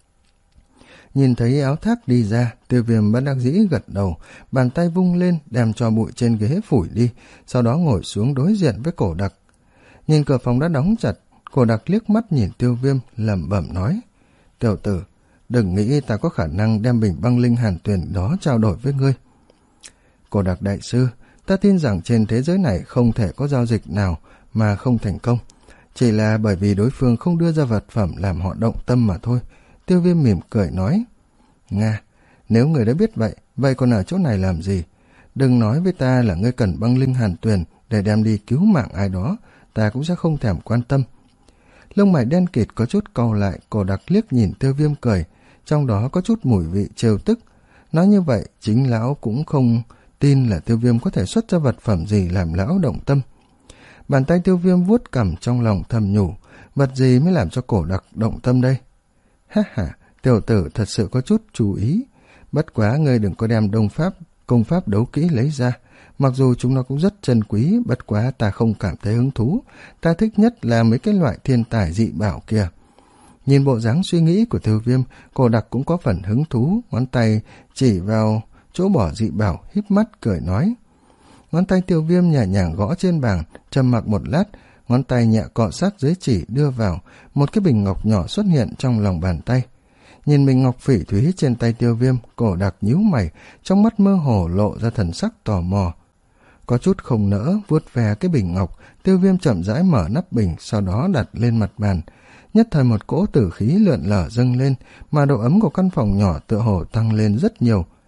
Nhìn thấy Áo Thác đi ra, Tiêu Viêm bất đắc dĩ gật đầu, bàn tay vung lên đem cho bụi trên ghế phủi đi, sau đó ngồi xuống đối diện với Cổ Đặc. Nhìn cửa phòng đã đóng chặt, Cổ Đặc liếc mắt nhìn Tiêu Viêm, lẩm bẩm nói. Tiểu tử, đừng nghĩ ta có khả năng đem bình băng linh hàn tuyền đó trao đổi với ngươi. Cổ Đặc đại sư, ta tin rằng trên thế giới này không thể có giao dịch nào mà không thành công. Chỉ là bởi vì đối phương không đưa ra vật phẩm làm họ động tâm mà thôi. Tiêu Viêm mỉm cười nói. Nga, nếu người đã biết vậy, vậy còn ở chỗ này làm gì? Đừng nói với ta là ngươi cần băng linh hàn tuyền để đem đi cứu mạng ai đó, ta cũng sẽ không thèm quan tâm. Lông mày đen kịt có chút cau lại, Cổ Đặc liếc nhìn Tiêu Viêm cười, trong đó có chút mùi vị trêu tức. Nói như vậy, chính lão cũng không tin là Tiêu Viêm có thể xuất ra vật phẩm gì làm lão động tâm. Bàn tay Tiêu Viêm vuốt cằm trong lòng thầm nhủ, vật gì mới làm cho Cổ Đặc động tâm đây? Ha ha, tiểu tử thật sự có chút chú ý. Bất quá ngươi đừng có đem đông pháp, công pháp đấu kỹ lấy ra. Mặc dù chúng nó cũng rất chân quý, bất quá ta không cảm thấy hứng thú. Ta thích nhất là mấy cái loại thiên tài dị bảo kia. Nhìn bộ dáng suy nghĩ của Tiêu Viêm, Cổ Đặc cũng có phần hứng thú, ngón tay chỉ vào chỗ bỏ dị bảo, híp mắt cười nói. Ngón tay Tiêu Viêm nhẹ nhàng gõ trên bàn, trầm mặc một lát, ngón tay nhẹ cọ sát dưới chỉ đưa vào, một cái bình ngọc nhỏ xuất hiện trong lòng bàn tay. Nhìn bình ngọc phỉ thúy trên tay Tiêu Viêm, Cổ Đặc nhíu mày, trong mắt mơ hồ lộ ra thần sắc tò mò. Có chút không nỡ vuốt ve cái bình ngọc, Tiêu Viêm chậm rãi mở nắp bình, sau đó đặt lên mặt bàn. Nhất thời một cỗ tử khí lượn lờ dâng lên, mà độ ấm của căn phòng nhỏ tựa hồ tăng lên rất nhiều.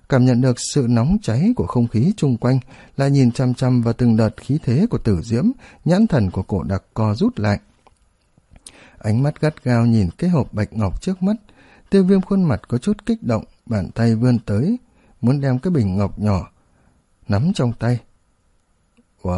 cảm nhận được sự nóng cháy của không khí chung quanh, lại nhìn chăm chăm vào từng đợt khí thế của Tử Diễm, nhãn thần của Cổ Đặc co rút lại. Ánh mắt gắt gao nhìn cái hộp bạch ngọc trước mắt, Tiêu Viêm khuôn mặt có chút kích động, bàn tay vươn tới, muốn đem cái bình ngọc nhỏ nắm trong tay. Ủa?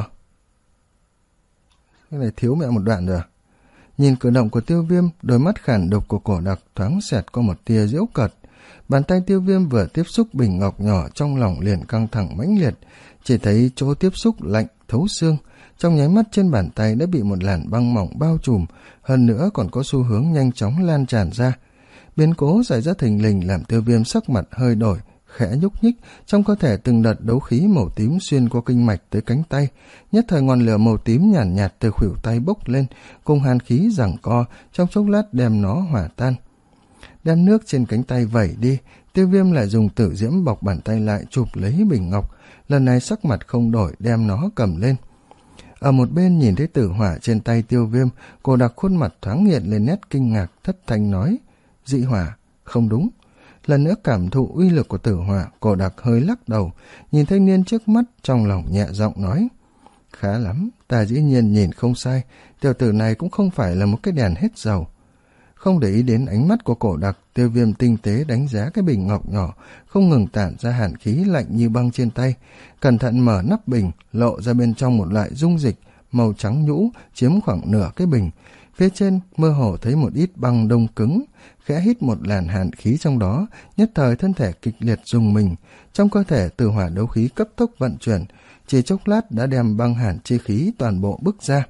Cái này thiếu mẹ một đoạn rồi à? Nhìn cử động của Tiêu Viêm, đôi mắt khản độc của Cổ Đặc thoáng xẹt qua một tia giễu cợt. Bàn tay Tiêu Viêm vừa tiếp xúc bình ngọc nhỏ, trong lòng liền căng thẳng mãnh liệt, chỉ thấy chỗ tiếp xúc lạnh thấu xương, trong nháy mắt trên bàn tay đã bị một làn băng mỏng bao trùm, hơn nữa còn có xu hướng nhanh chóng lan tràn ra. Biến cố xảy ra thình lình làm Tiêu Viêm sắc mặt hơi đổi, khẽ nhúc nhích, trong cơ thể từng đợt đấu khí màu tím xuyên qua kinh mạch tới cánh tay, nhất thời ngọn lửa màu tím nhàn nhạt, nhạt từ khuỷu tay bốc lên, cùng hàn khí giằng co, trong chốc lát đem nó hòa tan. Đem nước trên cánh tay vẩy đi, Tiêu Viêm lại dùng Tử Diễm bọc bàn tay lại chụp lấy bình ngọc, lần này sắc mặt không đổi đem nó cầm lên. Ở một bên nhìn thấy tử hỏa trên tay Tiêu Viêm, Cổ Đặc khuôn mặt thoáng hiện lên nét kinh ngạc, thất thanh nói: dị hỏa, không đúng. Lần nữa cảm thụ uy lực của tử hỏa, Cổ Đặc hơi lắc đầu, nhìn thanh niên trước mắt, trong lòng nhẹ giọng nói: khá lắm, ta dĩ nhiên nhìn không sai, tiểu tử này cũng không phải là một cái đèn hết dầu. Không để ý đến ánh mắt của Cổ Đặc, Tiêu Viêm tinh tế đánh giá cái bình ngọc nhỏ, không ngừng tản ra hàn khí lạnh như băng trên tay, cẩn thận mở nắp bình, lộ ra bên trong một loại dung dịch màu trắng nhũ chiếm khoảng nửa cái bình. Phía trên mơ hồ thấy một ít băng đông cứng, khẽ hít một làn hàn khí trong đó, nhất thời thân thể kịch liệt rùng mình, trong cơ thể tử hỏa đấu khí cấp tốc vận chuyển, chỉ chốc lát đã đem băng hàn chi khí toàn bộ bức ra.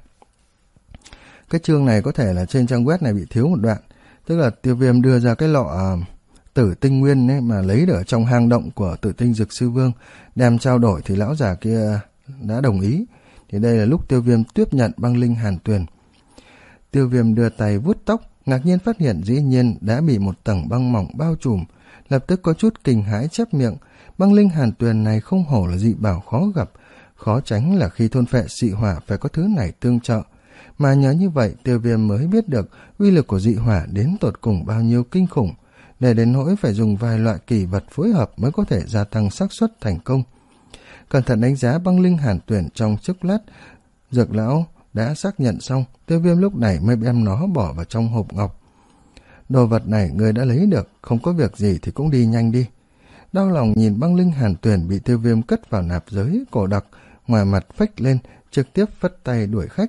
Cái chương này có thể là trên trang web này bị thiếu một đoạn, tức là Tiêu Viêm đưa ra cái lọ uh, tử tinh nguyên ấy mà lấy được ở trong hang động của Tử Tinh Dược Sư Vương, đem trao đổi thì lão già kia đã đồng ý. Thì đây là lúc Tiêu Viêm tiếp nhận băng linh hàn tuyền. Tiêu Viêm đưa tay vuốt tóc, ngạc nhiên phát hiện dĩ nhiên đã bị một tầng băng mỏng bao trùm, lập tức có chút kinh hãi chép miệng. Băng linh hàn tuyền này không hổ là dị bảo khó gặp, khó tránh là khi thôn phệ dị hỏa phải có thứ này tương trợ. Mà nhớ như vậy, Tiêu Viêm mới biết được uy lực của dị hỏa đến tột cùng bao nhiêu kinh khủng, để đến nỗi phải dùng vài loại kỳ vật phối hợp mới có thể gia tăng xác suất thành công. Cẩn thận đánh giá băng linh hàn tuyển trong chốc lát, Dược lão đã xác nhận xong, Tiêu Viêm lúc này mới đem nó bỏ vào trong hộp ngọc. Đồ vật này người đã lấy được, không có việc gì thì cũng đi nhanh đi. Đau lòng nhìn băng linh hàn tuyển bị Tiêu Viêm cất vào nạp giới, Cổ Đặc ngoài mặt phách lên, trực tiếp phất tay đuổi khách.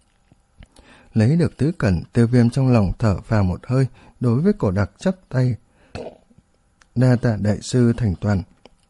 Lấy được tứ cẩn, Tiêu Viêm trong lòng thở phào một hơi, đối với Cổ Đặc chắp tay: đa tạ đại sư thành toàn.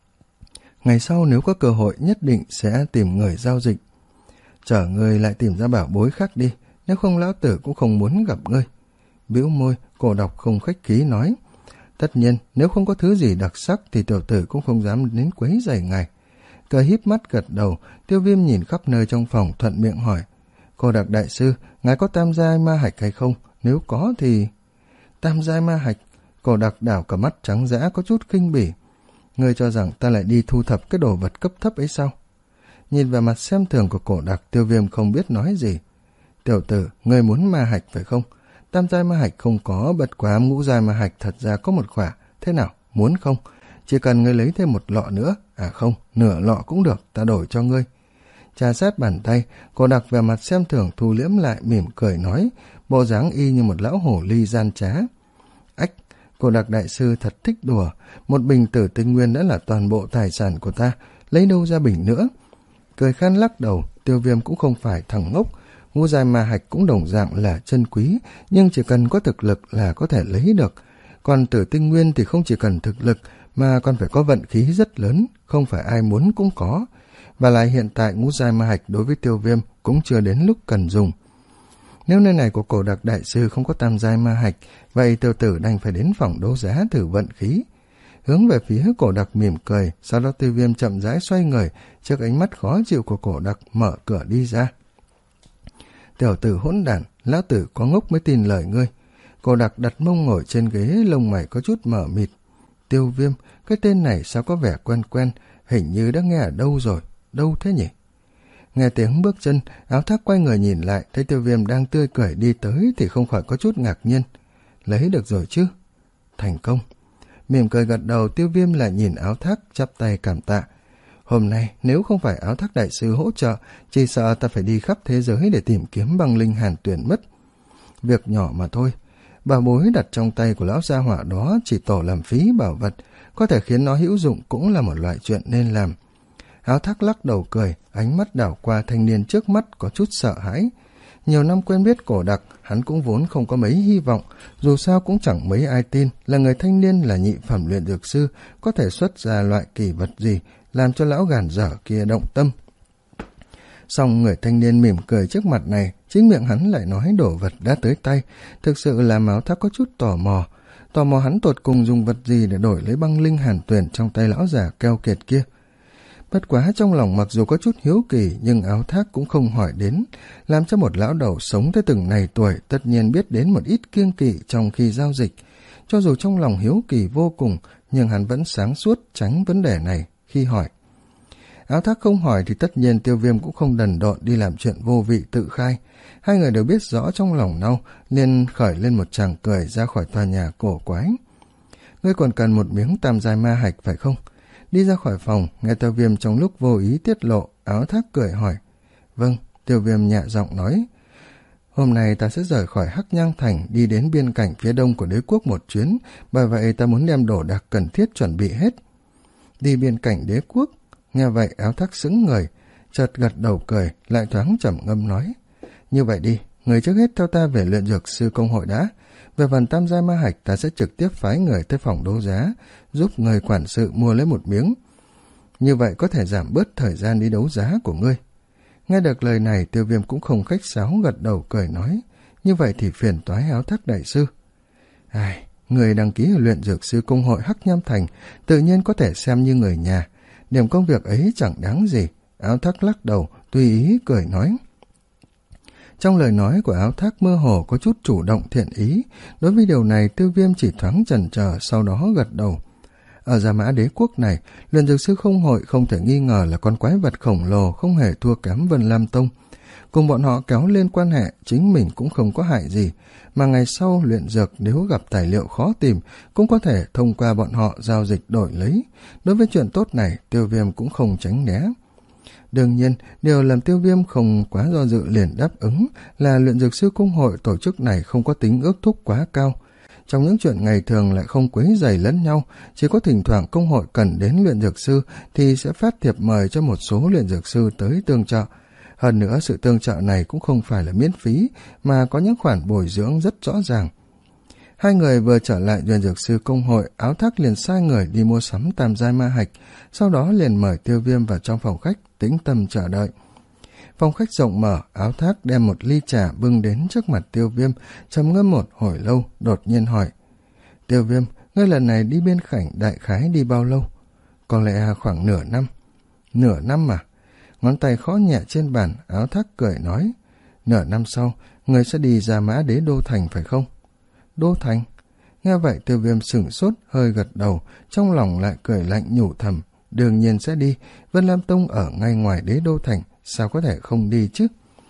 Ngày sau nếu có cơ hội nhất định sẽ tìm người giao dịch. Chở người lại tìm ra bảo bối khác đi, nếu không lão tử cũng không muốn gặp ngươi. Bĩu môi, Cổ Độc không khách khí nói: tất nhiên, nếu không có thứ gì đặc sắc thì tiểu tử cũng không dám đến quấy rầy ngài. Cười híp mắt gật đầu, Tiêu Viêm nhìn khắp nơi trong phòng thuận miệng hỏi: Cổ Đặc đại sư, ngài có tam giai ma hạch hay không? Nếu có thì... Tam giai ma hạch? Cổ Đặc đảo cả mắt trắng dã có chút khinh bỉ. Ngươi cho rằng ta lại đi thu thập cái đồ vật cấp thấp ấy sao? Nhìn vào mặt xem thường của Cổ Đặc, Tiêu Viêm không biết nói gì. Tiểu tử, ngươi muốn ma hạch phải không? Tam giai ma hạch không có, bật quá ngũ giai ma hạch thật ra có một khỏa. Thế nào, muốn không? Chỉ cần ngươi lấy thêm một lọ nữa, à không, nửa lọ cũng được, ta đổi cho ngươi. Trà sát bàn tay, Cổ Đặc về mặt xem thường thu liễm lại, mỉm cười nói, bộ dáng y như một lão hổ ly gian trá. Ách, Cổ Đặc đại sư thật thích đùa, một bình tử tinh nguyên đã là toàn bộ tài sản của ta, lấy đâu ra bình nữa? Cười khan lắc đầu, Tiêu Viêm cũng không phải thằng ngốc, ngũ giai ma hạch cũng đồng dạng là chân quý, nhưng chỉ cần có thực lực là có thể lấy được. Còn tử tinh nguyên thì không chỉ cần thực lực, mà còn phải có vận khí rất lớn, không phải ai muốn cũng có. Và lại hiện tại ngũ giai ma hạch đối với Tiêu Viêm cũng chưa đến lúc cần dùng. Nếu nơi này của Cổ Đặc đại sư không có tam giai ma hạch, vậy tiểu tử đành phải đến phòng đấu giá thử vận khí. Hướng về phía Cổ Đặc mỉm cười, sau đó Tiêu Viêm chậm rãi xoay người, trước ánh mắt khó chịu của Cổ Đặc mở cửa đi ra. Tiểu tử hỗn đản, lão tử có ngốc mới tin lời ngươi. Cổ Đặc đặt mông ngồi trên ghế, lông mày có chút mở mịt. Tiêu Viêm, cái tên này sao có vẻ quen quen, hình như đã nghe ở đâu rồi, đâu thế nhỉ? Nghe tiếng bước chân, Áo Thác quay người nhìn lại, thấy Tiêu Viêm đang tươi cười đi tới thì không khỏi có chút ngạc nhiên. Lấy được rồi chứ? Thành công. Mỉm cười gật đầu, Tiêu Viêm lại nhìn Áo Thác chắp tay cảm tạ. Hôm nay nếu không phải Áo Thác đại sư hỗ trợ, chỉ sợ ta phải đi khắp thế giới để tìm kiếm băng linh hàn tuyển mất. Việc nhỏ mà thôi, bảo bối đặt trong tay của lão gia hỏa đó chỉ tổ làm phí bảo vật, có thể khiến nó hữu dụng cũng là một loại chuyện nên làm. Áo Thác lắc đầu cười, ánh mắt đảo qua thanh niên trước mắt có chút sợ hãi. Nhiều năm quen biết Cổ Đặc, hắn cũng vốn không có mấy hy vọng, dù sao cũng chẳng mấy ai tin là người thanh niên là nhị phẩm luyện dược sư có thể xuất ra loại kỳ vật gì làm cho lão gàn dở kia động tâm. Song người thanh niên mỉm cười trước mặt này, chính miệng hắn lại nói đồ vật đã tới tay, thực sự làm Áo Thác có chút tò mò. Tò mò hắn tột cùng dùng vật gì để đổi lấy băng linh hàn tuyển trong tay lão già keo kiệt kia. Bất quá trong lòng mặc dù có chút hiếu kỳ, nhưng Áo Thác cũng không hỏi đến, làm cho một lão đầu sống tới từng này tuổi tất nhiên biết đến một ít kiêng kỵ trong khi giao dịch. Cho dù trong lòng hiếu kỳ vô cùng, nhưng hắn vẫn sáng suốt tránh vấn đề này khi hỏi. Áo Thác không hỏi thì tất nhiên Tiêu Viêm cũng không đần độn đi làm chuyện vô vị tự khai. Hai người đều biết rõ trong lòng nhau, nên khởi lên một tràng cười ra khỏi tòa nhà cổ quái. Ngươi còn cần một miếng tam giai ma hạch phải không? Đi ra khỏi phòng, nghe Tiêu Viêm trong lúc vô ý tiết lộ, Áo Thác cười hỏi. Vâng, Tiêu Viêm nhẹ giọng nói. Hôm nay ta sẽ rời khỏi Hắc Nhang Thành đi đến biên cảnh phía đông của đế quốc một chuyến, bởi vậy ta muốn đem đồ đạc cần thiết chuẩn bị hết. Đi biên cảnh đế quốc? Nghe vậy Áo Thác sững người, chợt gật đầu cười, lại thoáng trầm ngâm nói. Như vậy đi, người trước hết theo ta về luyện dược sư công hội đã. Về phần tam giai ma hạch ta sẽ trực tiếp phái người tới phòng đấu giá, giúp người quản sự mua lấy một miếng. Như vậy có thể giảm bớt thời gian đi đấu giá của ngươi. Nghe được lời này, Tiêu Viêm cũng không khách sáo gật đầu cười nói. Như vậy thì phiền toái Áo Thác đại sư. Ai, người đăng ký ở luyện dược sư công hội Hắc Nham Thành tự nhiên có thể xem như người nhà. Điểm công việc ấy chẳng đáng gì. Áo Thác lắc đầu, tùy ý cười nói. Trong lời nói của Áo Thác mơ hồ có chút chủ động thiện ý. Đối với điều này, Tiêu Viêm chỉ thoáng chần chờ, sau đó gật đầu. Ở Gia Mã Đế quốc này, luyện dược sư không hội không thể nghi ngờ là con quái vật khổng lồ không hề thua kém Vân Lam Tông. Cùng bọn họ kéo lên quan hệ, chính mình cũng không có hại gì, mà ngày sau luyện dược nếu gặp tài liệu khó tìm, cũng có thể thông qua bọn họ giao dịch đổi lấy. Đối với chuyện tốt này, Tiêu Viêm cũng không tránh né. Đương nhiên, điều làm Tiêu Viêm không quá do dự liền đáp ứng là luyện dược sư công hội tổ chức này không có tính ước thúc quá cao. Trong những chuyện ngày thường lại không quấy rầy lẫn nhau, chỉ có thỉnh thoảng công hội cần đến luyện dược sư thì sẽ phát thiệp mời cho một số luyện dược sư tới tương trợ. Hơn nữa, sự tương trợ này cũng không phải là miễn phí, mà có những khoản bồi dưỡng rất rõ ràng. Hai người vừa trở lại luyện dược sư công hội, Áo Thác liền sai người đi mua sắm tam giai ma hạch, sau đó liền mời Tiêu Viêm vào trong phòng khách, tĩnh tâm chờ đợi. Phòng khách rộng mở, Áo Thác đem một ly trà bưng đến trước mặt Tiêu Viêm, trầm ngâm một hồi lâu, đột nhiên hỏi. Tiêu Viêm, ngươi lần này đi biên cảnh đại khái đi bao lâu? Có lẽ khoảng nửa năm. Nửa năm mà? Ngón tay khó nhẹ trên bàn, Áo Thác cười nói. Nửa năm sau, ngươi sẽ đi Gia Mã Đế Đô Thành phải không? Đô Thành? Nghe vậy Tiêu Viêm sửng sốt, hơi gật đầu, trong lòng lại cười lạnh nhủ thầm. Đương nhiên sẽ đi, Vân Lam Tông ở ngay ngoài Đế Đô Thành, sao có thể không đi chứ?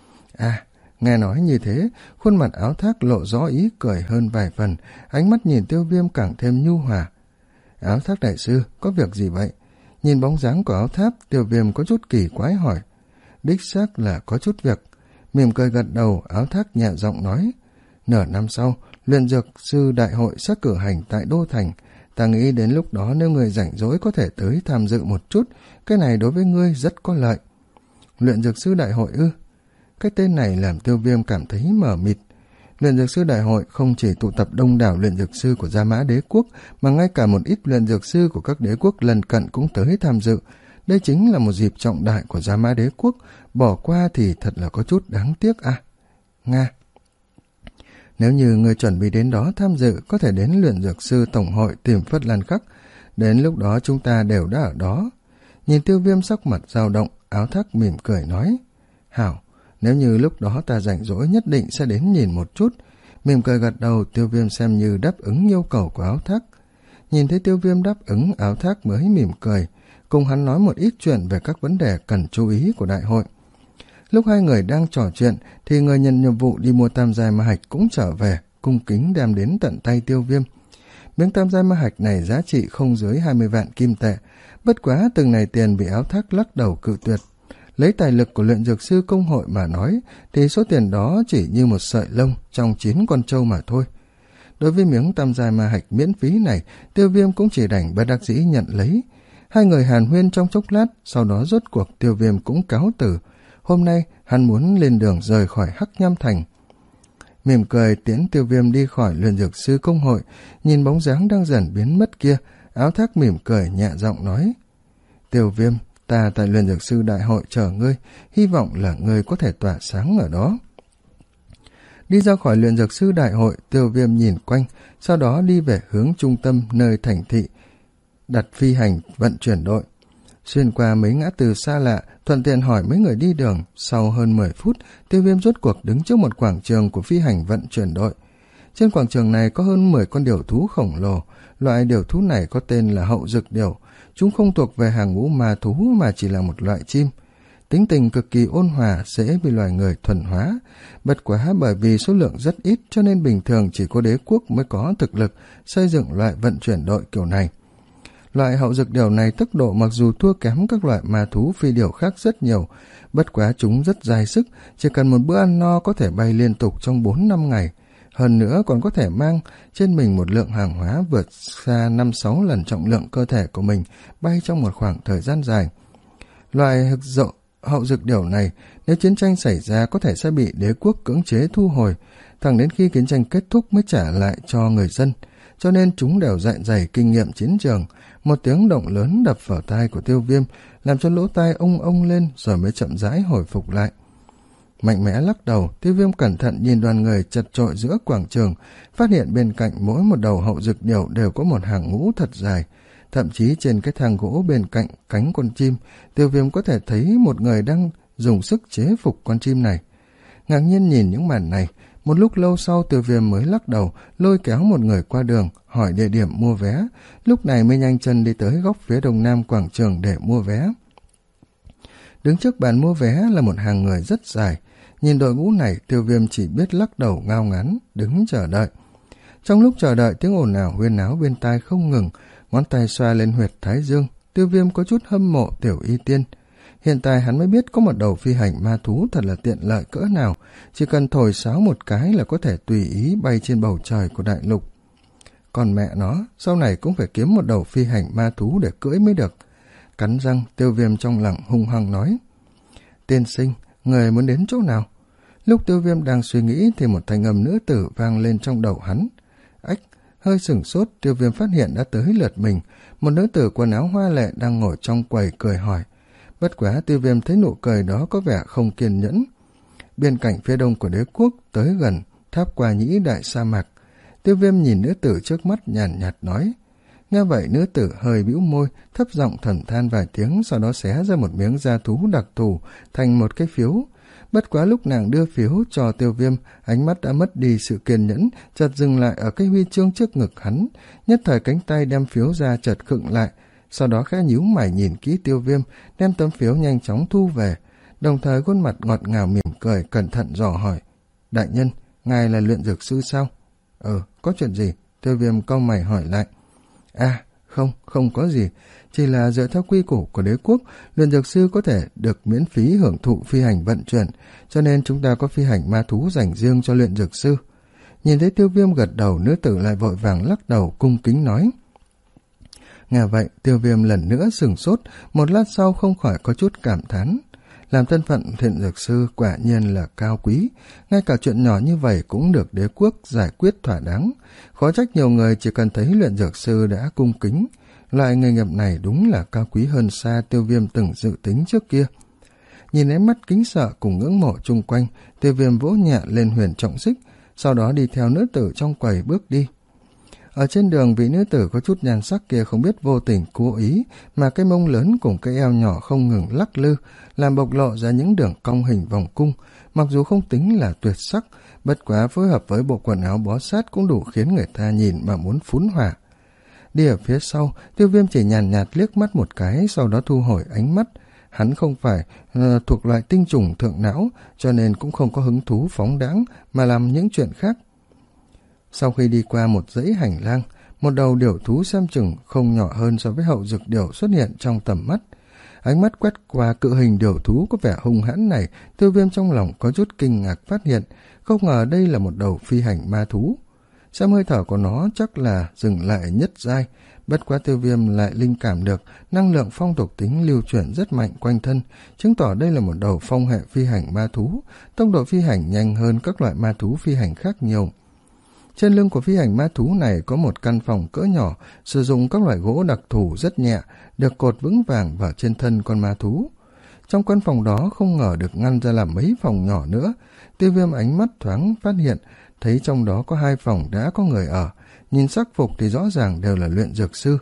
À, nghe nói như thế, khuôn mặt Áo Thác lộ rõ ý cười hơn vài phần, ánh mắt nhìn Tiêu Viêm càng thêm nhu hòa. Áo Thác đại sư, có việc gì vậy? Nhìn bóng dáng của Áo Thác, Tiêu Viêm có chút kỳ quái hỏi. Đích xác là có chút việc. Mỉm cười gật đầu, Áo Thác nhẹ giọng nói. Nửa năm sau, luyện dược sư đại hội sẽ cử hành tại Đô Thành. Ta nghĩ đến lúc đó nếu người rảnh rỗi có thể tới tham dự một chút, cái này đối với ngươi rất có lợi. Luyện dược sư đại hội ư? Cái tên này làm Tiêu Viêm cảm thấy mờ mịt. Luyện dược sư đại hội không chỉ tụ tập đông đảo luyện dược sư của Gia Mã Đế quốc, mà ngay cả một ít luyện dược sư của các đế quốc lân cận cũng tới tham dự. Đây chính là một dịp trọng đại của Gia Mã Đế quốc, bỏ qua thì thật là có chút đáng tiếc à. Nga. Nếu như người chuẩn bị đến đó tham dự, có thể đến luyện dược sư tổng hội tìm Phất Lan Khắc. Đến lúc đó chúng ta đều đã ở đó. Nhìn Tiêu Viêm sắc mặt dao động, Áo Thác mỉm cười nói. Hảo, nếu như lúc đó ta rảnh rỗi nhất định sẽ đến nhìn một chút. Mỉm cười gật đầu, Tiêu Viêm xem như đáp ứng yêu cầu của Áo Thác. Nhìn thấy Tiêu Viêm đáp ứng, Áo Thác mới mỉm cười, cùng hắn nói một ít chuyện về các vấn đề cần chú ý của đại hội. Lúc hai người đang trò chuyện thì người nhận nhiệm vụ đi mua tam giai ma hạch cũng trở về, cung kính đem đến tận tay Tiêu Viêm. Miếng tam giai ma hạch này giá trị không dưới hai mươi vạn kim tệ, bất quá từng này tiền bị Áo Thác lắc đầu cự tuyệt. Lấy tài lực của luyện dược sư công hội mà nói thì số tiền đó chỉ như một sợi lông trong chín con trâu mà thôi. Đối với miếng tam giai ma hạch miễn phí này, Tiêu Viêm cũng chỉ đành bất đắc dĩ nhận lấy. Hai người hàn huyên trong chốc lát, sau đó rốt cuộc Tiêu Viêm cũng cáo từ. Hôm nay hắn muốn lên đường rời khỏi Hắc Nham Thành. Mỉm cười tiễn Tiêu Viêm đi khỏi luyện dược sư công hội, nhìn bóng dáng đang dần biến mất kia, Áo Thác mỉm cười nhẹ giọng nói: Tiêu Viêm, ta tại luyện dược sư đại hội chờ ngươi, hy vọng là ngươi có thể tỏa sáng ở đó. Đi ra khỏi luyện dược sư đại hội, Tiêu Viêm nhìn quanh, sau đó đi về hướng trung tâm nơi thành thị, đặt phi hành vận chuyển đội. Xuyên qua mấy ngã từ xa lạ, thuận tiện hỏi mấy người đi đường, sau hơn mười phút, Tiêu Viêm rốt cuộc đứng trước một quảng trường của phi hành vận chuyển đội. Trên quảng trường này có hơn mười con điểu thú khổng lồ, loại điểu thú này có tên là hậu dực điểu. Chúng không thuộc về hàng ngũ ma thú mà chỉ là một loại chim. Tính tình cực kỳ ôn hòa, dễ bị loài người thuần hóa. Bất quá bởi vì số lượng rất ít cho nên bình thường chỉ có đế quốc mới có thực lực xây dựng loại vận chuyển đội kiểu này. Loại hậu dực điểu này tốc độ mặc dù thua kém các loại ma thú phi điểu khác rất nhiều, bất quá chúng rất dai sức, chỉ cần một bữa ăn no có thể bay liên tục trong bốn năm ngày. Hơn nữa còn có thể mang trên mình một lượng hàng hóa vượt xa năm sáu lần trọng lượng cơ thể của mình, bay trong một khoảng thời gian dài. Loại hậu dực điểu này, nếu chiến tranh xảy ra có thể sẽ bị đế quốc cưỡng chế thu hồi, thẳng đến khi chiến tranh kết thúc mới trả lại cho người dân, cho nên chúng đều dạy dày kinh nghiệm chiến trường. Một tiếng động lớn đập vào tai của Tiêu Viêm, làm cho lỗ tai ông ông lên rồi mới chậm rãi hồi phục lại. Mạnh mẽ lắc đầu, Tiêu Viêm cẩn thận nhìn đoàn người chật chội giữa quảng trường, phát hiện bên cạnh mỗi một đầu hậu dực điểu đều có một hàng ngũ thật dài. Thậm chí trên cái thang gỗ bên cạnh cánh con chim, Tiêu Viêm có thể thấy một người đang dùng sức chế phục con chim này. Ngạc nhiên nhìn những màn này, một lúc lâu sau Tiêu Viêm mới lắc đầu, lôi kéo một người qua đường, hỏi địa điểm mua vé, lúc này mới nhanh chân đi tới góc phía đông nam quảng trường để mua vé. Đứng trước bàn mua vé là một hàng người rất dài, nhìn đội ngũ này Tiêu Viêm chỉ biết lắc đầu ngao ngán, đứng chờ đợi. Trong lúc chờ đợi tiếng ồn ào huyên náo bên tai không ngừng, ngón tay xoa lên huyệt thái dương, Tiêu Viêm có chút hâm mộ Tiểu Y Tiên. Hiện tại hắn mới biết có một đầu phi hành ma thú thật là tiện lợi cỡ nào, chỉ cần thổi sáo một cái là có thể tùy ý bay trên bầu trời của đại lục. Còn mẹ nó, sau này cũng phải kiếm một đầu phi hành ma thú để cưỡi mới được. Cắn răng, Tiêu Viêm trong lòng hung hăng nói: Tiên sinh, người muốn đến chỗ nào? Lúc Tiêu Viêm đang suy nghĩ thì một thanh âm nữ tử vang lên trong đầu hắn. Ách, hơi sửng sốt, Tiêu Viêm phát hiện đã tới lượt mình. Một nữ tử quần áo hoa lệ đang ngồi trong quầy cười hỏi. Bất quá Tiêu Viêm thấy nụ cười đó có vẻ không kiên nhẫn. Bên cạnh phía đông của đế quốc, tới gần tháp Qua Nhĩ đại sa mạc, Tiêu Viêm nhìn nữ tử trước mắt nhàn nhạt, nhạt nói. Nghe vậy nữ tử hơi bĩu môi, thấp giọng thầm than vài tiếng, sau đó xé ra một miếng da thú đặc thù thành một cái phiếu. Bất quá lúc nàng đưa phiếu cho Tiêu Viêm, ánh mắt đã mất đi sự kiên nhẫn, chợt dừng lại ở cái huy chương trước ngực hắn. Nhất thời cánh tay đem phiếu ra chợt khựng lại, sau đó khẽ nhíu mày nhìn kỹ Tiêu Viêm, đem tấm phiếu nhanh chóng thu về, đồng thời khuôn mặt ngọt ngào mỉm cười, cẩn thận dò hỏi. Đại nhân, ngài là luyện dược sư sao? Ờ, có chuyện gì? Tiêu Viêm cau mày hỏi lại. À, không, không có gì, chỉ là dựa theo quy củ của đế quốc, luyện dược sư có thể được miễn phí hưởng thụ phi hành vận chuyển, cho nên chúng ta có phi hành ma thú dành riêng cho luyện dược sư. Nhìn thấy Tiêu Viêm gật đầu, nữ tử lại vội vàng lắc đầu cung kính nói. Nghe vậy, Tiêu Viêm lần nữa sửng sốt, một lát sau không khỏi có chút cảm thán. Làm thân phận thiện dược sư quả nhiên là cao quý, ngay cả chuyện nhỏ như vậy cũng được đế quốc giải quyết thỏa đáng. Khó trách nhiều người chỉ cần thấy luyện dược sư đã cung kính. Loại nghề nghiệp này đúng là cao quý hơn xa Tiêu Viêm từng dự tính trước kia. Nhìn ánh mắt kính sợ cùng ngưỡng mộ chung quanh, Tiêu Viêm vỗ nhẹ lên huyền trọng xích, sau đó đi theo nữ tử trong quầy bước đi. Ở trên đường, vị nữ tử có chút nhan sắc kia không biết vô tình cố ý mà cái mông lớn cùng cái eo nhỏ không ngừng lắc lư, làm bộc lộ ra những đường cong hình vòng cung, mặc dù không tính là tuyệt sắc, bất quá phối hợp với bộ quần áo bó sát cũng đủ khiến người ta nhìn mà muốn phún hỏa. Đi ở phía sau, Tiêu Viêm chỉ nhàn nhạt, nhạt liếc mắt một cái, sau đó thu hồi ánh mắt. Hắn không phải uh, thuộc loại tinh trùng thượng não, cho nên cũng không có hứng thú phóng đãng mà làm những chuyện khác. Sau khi đi qua một dãy hành lang, Một đầu điểu thú xem chừng không nhỏ hơn so với hậu dực điểu xuất hiện trong tầm mắt. Ánh mắt quét qua cự hình điểu thú có vẻ hung hãn này, Tiêu Viêm trong lòng có chút kinh ngạc phát hiện, không ngờ đây là một đầu phi hành ma thú. Xem hơi thở của nó chắc là dừng lại nhất giai, bất quá Tiêu Viêm lại linh cảm được năng lượng phong thuộc tính lưu chuyển rất mạnh quanh thân, chứng tỏ đây là một đầu phong hệ phi hành ma thú, tốc độ phi hành nhanh hơn các loại ma thú phi hành khác nhiều. Trên lưng của phi hành ma thú này có một căn phòng cỡ nhỏ, sử dụng các loại gỗ đặc thù rất nhẹ, được cột vững vàng vào trên thân con ma thú. Trong căn phòng đó không ngờ được ngăn ra làm mấy phòng nhỏ nữa. Tiêu Viêm ánh mắt thoáng phát hiện, thấy trong đó có hai phòng đã có người ở, nhìn sắc phục thì rõ ràng đều là luyện dược sư.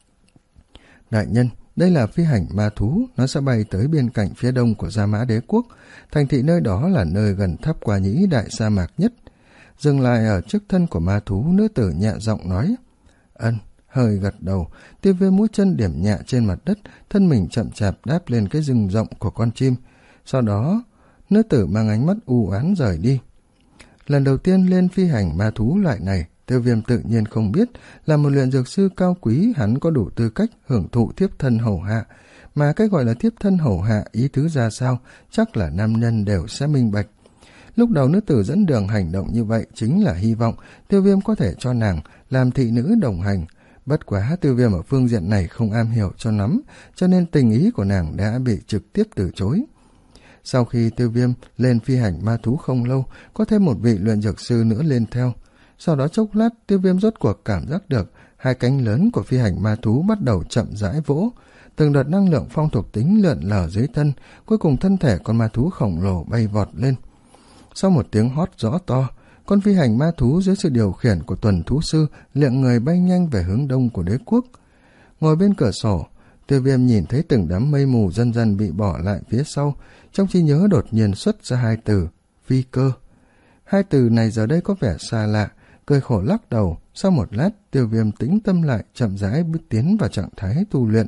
Đại nhân, đây là phi hành ma thú, nó sẽ bay tới bên cạnh phía đông của Gia Mã Đế Quốc. Thành thị nơi đó là nơi gần tháp Quả Nhĩ đại sa mạc nhất. Dừng lại ở trước thân của ma thú, nữ tử nhẹ giọng nói. Ân, hơi gật đầu, Tiêu Viêm mũi chân điểm nhẹ trên mặt đất, thân mình chậm chạp đáp lên cái rừng rộng của con chim. Sau đó, nữ tử mang ánh mắt u oán rời đi. Lần đầu tiên lên phi hành ma thú loại này, Tiêu Viêm tự nhiên không biết là một luyện dược sư cao quý hắn có đủ tư cách hưởng thụ thiếp thân hầu hạ, mà cái gọi là thiếp thân hầu hạ ý tứ ra sao, chắc là nam nhân đều sẽ minh bạch. Lúc đầu nữ tử dẫn đường hành động như vậy chính là hy vọng Tiêu Viêm có thể cho nàng làm thị nữ đồng hành. Bất quá Tiêu Viêm ở phương diện này không am hiểu cho lắm, cho nên tình ý của nàng đã bị trực tiếp từ chối. Sau khi Tiêu Viêm lên phi hành ma thú không lâu, có thêm một vị luyện dược sư nữa lên theo. Sau đó chốc lát, Tiêu Viêm rốt cuộc cảm giác được hai cánh lớn của phi hành ma thú bắt đầu chậm rãi vỗ. Từng đợt năng lượng phong thuộc tính lượn lờ dưới thân, cuối cùng thân thể con ma thú khổng lồ bay vọt lên. Sau một tiếng hót rõ to, con phi hành ma thú dưới sự điều khiển của tuần thú sư liệng người bay nhanh về hướng đông của đế quốc. Ngồi bên cửa sổ, Tiêu Viêm nhìn thấy từng đám mây mù dần dần bị bỏ lại phía sau, trong trí nhớ đột nhiên xuất ra hai từ, phi cơ. Hai từ này giờ đây có vẻ xa lạ, cười khổ lắc đầu, sau một lát Tiêu Viêm tĩnh tâm lại, chậm rãi bước tiến vào trạng thái tu luyện.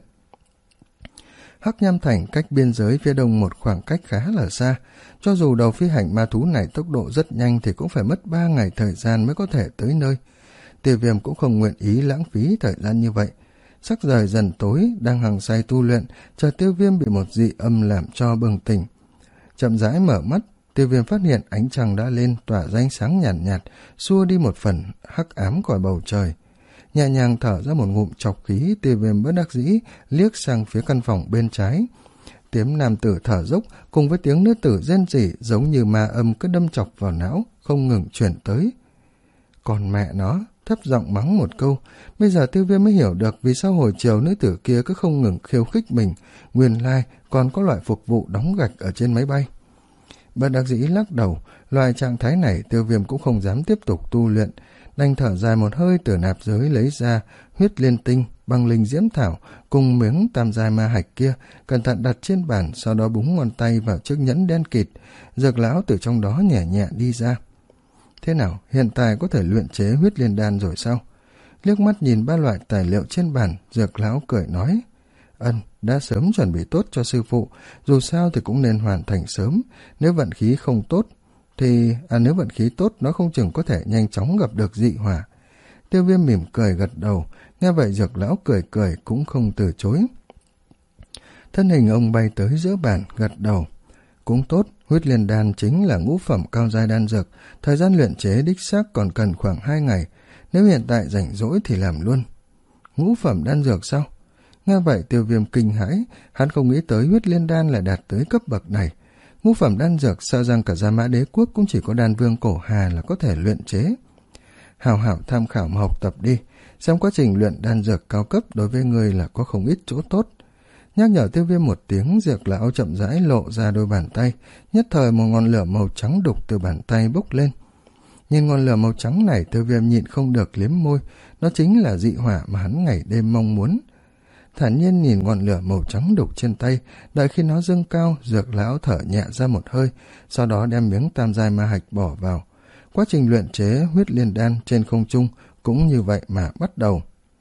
Hắc Nham Thành cách biên giới phía đông một khoảng cách khá là xa, cho dù đầu phi hành ma thú này tốc độ rất nhanh thì cũng phải mất ba ngày thời gian mới có thể tới nơi. Tiêu Viêm cũng không nguyện ý lãng phí thời gian như vậy. Sắc trời dần tối, đang hằng say tu luyện, chờ Tiêu Viêm bị một dị âm làm cho bừng tỉnh. Chậm rãi mở mắt, Tiêu Viêm phát hiện ánh trăng đã lên, tỏa ra ánh sáng nhàn nhạt, nhạt, xua đi một phần hắc ám khỏi bầu trời. Nhẹ nhàng thở ra một ngụm trọc khí, Tiêu Viêm bất đắc dĩ liếc sang phía căn phòng bên trái. Tiếng nam tử thở dốc cùng với tiếng nữ tử rên rỉ giống như ma âm cứ đâm chọc vào não, không ngừng chuyển tới. Còn mẹ nó, thấp giọng mắng một câu. Bây giờ Tiêu Viêm mới hiểu được vì sao hồi chiều nữ tử kia cứ không ngừng khiêu khích mình, nguyên lai còn có loại phục vụ đóng gạch ở trên máy bay. Bất đắc dĩ lắc đầu, loại trạng thái này Tiêu Viêm cũng không dám tiếp tục tu luyện, đành thở dài một hơi từ nạp giới lấy ra huyết liên tinh, băng linh diễm thảo cùng miếng tam giai ma hạch kia, cẩn thận đặt trên bàn, sau đó búng ngón tay vào chiếc nhẫn đen kịt, dược lão từ trong đó nhẹ nhẹ đi ra. Thế nào, hiện tại có thể luyện chế huyết liên đan rồi sao? Liếc mắt nhìn ba loại tài liệu trên bàn, dược lão cười nói, Ân, đã sớm chuẩn bị tốt cho sư phụ, dù sao thì cũng nên hoàn thành sớm, nếu vận khí không tốt, thì, à nếu vận khí tốt nó không chừng có thể nhanh chóng gặp được dị hỏa. Tiêu Viêm mỉm cười gật đầu, nghe vậy dược lão cười cười cũng không từ chối. Thân hình ông bay tới giữa bàn, gật đầu. Cũng tốt, huyết liên đan chính là ngũ phẩm cao giai đan dược, thời gian luyện chế đích xác còn cần khoảng hai ngày, nếu hiện tại rảnh rỗi thì làm luôn. Ngũ phẩm đan dược sao? Nghe vậy Tiêu Viêm kinh hãi, hắn không nghĩ tới huyết liên đan lại đạt tới cấp bậc này. Ngũ phẩm đan dược sợ rằng cả Gia Mã Đế Quốc cũng chỉ có đan vương cổ hà là có thể luyện chế. Hào hảo tham khảo mà học tập đi, xem quá trình luyện đan dược cao cấp đối với người là có không ít chỗ tốt. Nhắc nhở Tiêu Viêm một tiếng, dược lão chậm rãi lộ ra đôi bàn tay, nhất thời một ngọn lửa màu trắng đục từ bàn tay bốc lên. Nhìn ngọn lửa màu trắng này, Tiêu Viêm nhịn không được liếm môi, nó chính là dị hỏa mà hắn ngày đêm mong muốn. Thản nhiên nhìn ngọn lửa màu trắng đục trên tay, đợi khi nó dâng cao, dược lão thở nhẹ ra một hơi, sau đó đem miếng tam giai ma hạch bỏ vào. Quá trình luyện chế huyết liên đan trên không trung cũng như vậy mà bắt đầu.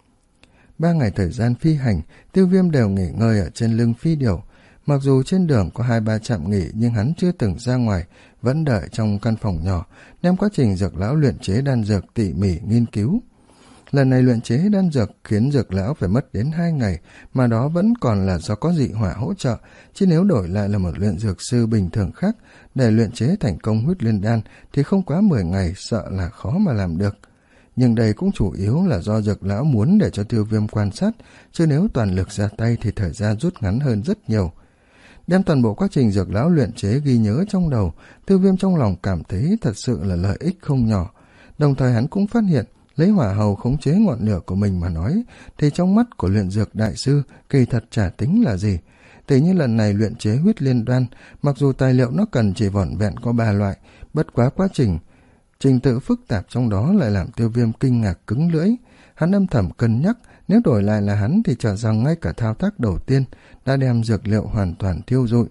Ba ngày thời gian phi hành, Tiêu Viêm đều nghỉ ngơi ở trên lưng phi điểu. Mặc dù trên đường có hai ba trạm nghỉ nhưng hắn chưa từng ra ngoài, vẫn đợi trong căn phòng nhỏ, đem quá trình dược lão luyện chế đan dược tỉ mỉ nghiên cứu. Lần này luyện chế đan dược khiến dược lão phải mất đến hai ngày, mà đó vẫn còn là do có dị hỏa hỗ trợ, chứ nếu đổi lại là một luyện dược sư bình thường khác, để luyện chế thành công huyết liên đan thì không quá mười ngày sợ là khó mà làm được. Nhưng đây cũng chủ yếu là do dược lão muốn để cho Tiêu Viêm quan sát, chứ nếu toàn lực ra tay thì thời gian rút ngắn hơn rất nhiều. Đem toàn bộ quá trình dược lão luyện chế ghi nhớ trong đầu, Tiêu Viêm trong lòng cảm thấy thật sự là lợi ích không nhỏ. Đồng thời hắn cũng phát hiện, lấy hỏa hầu khống chế ngọn lửa của mình mà nói, thì trong mắt của luyện dược đại sư kỳ thật chả tính là gì. Tỉ như lần này luyện chế huyết liên đoan, mặc dù tài liệu nó cần chỉ vỏn vẹn có ba loại, bất quá quá trình trình tự phức tạp trong đó lại làm Tiêu Viêm kinh ngạc cứng lưỡi. Hắn âm thầm cân nhắc, nếu đổi lại là hắn thì cho rằng ngay cả thao tác đầu tiên đã đem dược liệu hoàn toàn thiêu rụi.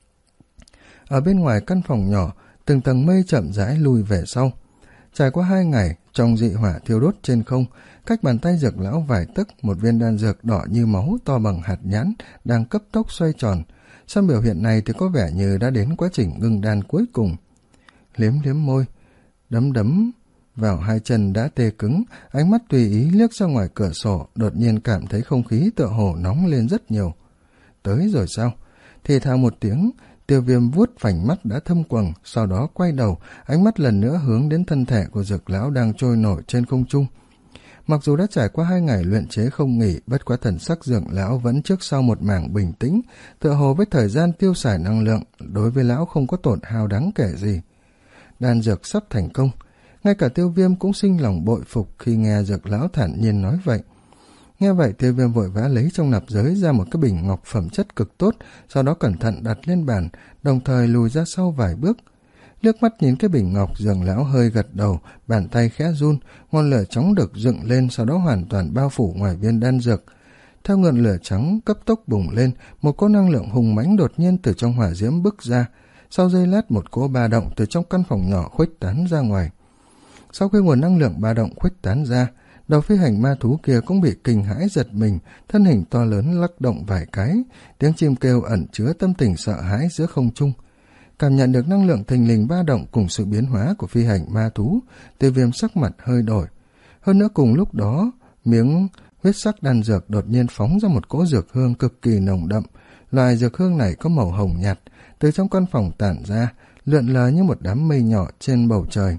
Ở bên ngoài căn phòng nhỏ, từng tầng mây chậm rãi lùi về sau. Trải qua hai ngày, trong dị hỏa thiêu đốt trên không, cách bàn tay dược lão vài tấc, một viên đan dược đỏ như máu to bằng hạt nhãn đang cấp tốc xoay tròn. Sau biểu hiện này thì có vẻ như đã đến quá trình ngưng đan cuối cùng. Liếm liếm môi, đấm đấm vào hai chân đã tê cứng, ánh mắt tùy ý liếc ra ngoài cửa sổ, đột nhiên cảm thấy không khí tựa hồ nóng lên rất nhiều. Tới rồi sao? Thì thào một tiếng, Tiêu Viêm vuốt phành mắt đã thâm quầng, sau đó quay đầu, ánh mắt lần nữa hướng đến thân thể của dược lão đang trôi nổi trên không trung. Mặc dù đã trải qua hai ngày luyện chế không nghỉ, bất quá thần sắc dược lão vẫn trước sau một mảng bình tĩnh, tựa hồ với thời gian tiêu xài năng lượng, đối với lão không có tổn hao đáng kể gì. Đan dược sắp thành công, ngay cả Tiêu Viêm cũng sinh lòng bội phục khi nghe dược lão thản nhiên nói vậy. Nghe vậy Tiêu Viêm vội vã lấy trong nạp giới ra một cái bình ngọc phẩm chất cực tốt, sau đó cẩn thận đặt lên bàn, đồng thời lùi ra sau vài bước. Liếc mắt nhìn cái bình ngọc, dược lão hơi gật đầu, bàn tay khẽ run, ngọn lửa chóng được dựng lên, sau đó hoàn toàn bao phủ ngoài viên đan dược. Theo ngọn lửa trắng cấp tốc bùng lên, một cỗ năng lượng hùng mãnh đột nhiên từ trong hỏa diễm bức ra. Sau giây lát, một cỗ ba động từ trong căn phòng nhỏ khuếch tán ra ngoài. Sau khi nguồn năng lượng ba động khuếch tán ra, đầu phi hành ma thú kia cũng bị kinh hãi giật mình, thân hình to lớn lắc động vài cái, tiếng chim kêu ẩn chứa tâm tình sợ hãi giữa không trung. Cảm nhận được năng lượng thình lình ba động cùng sự biến hóa của phi hành ma thú, Tiêu Viêm sắc mặt hơi đổi. Hơn nữa cùng lúc đó, miếng huyết sắc đan dược đột nhiên phóng ra một cỗ dược hương cực kỳ nồng đậm. Loài dược hương này có màu hồng nhạt, từ trong căn phòng tản ra, lượn lờ như một đám mây nhỏ trên bầu trời.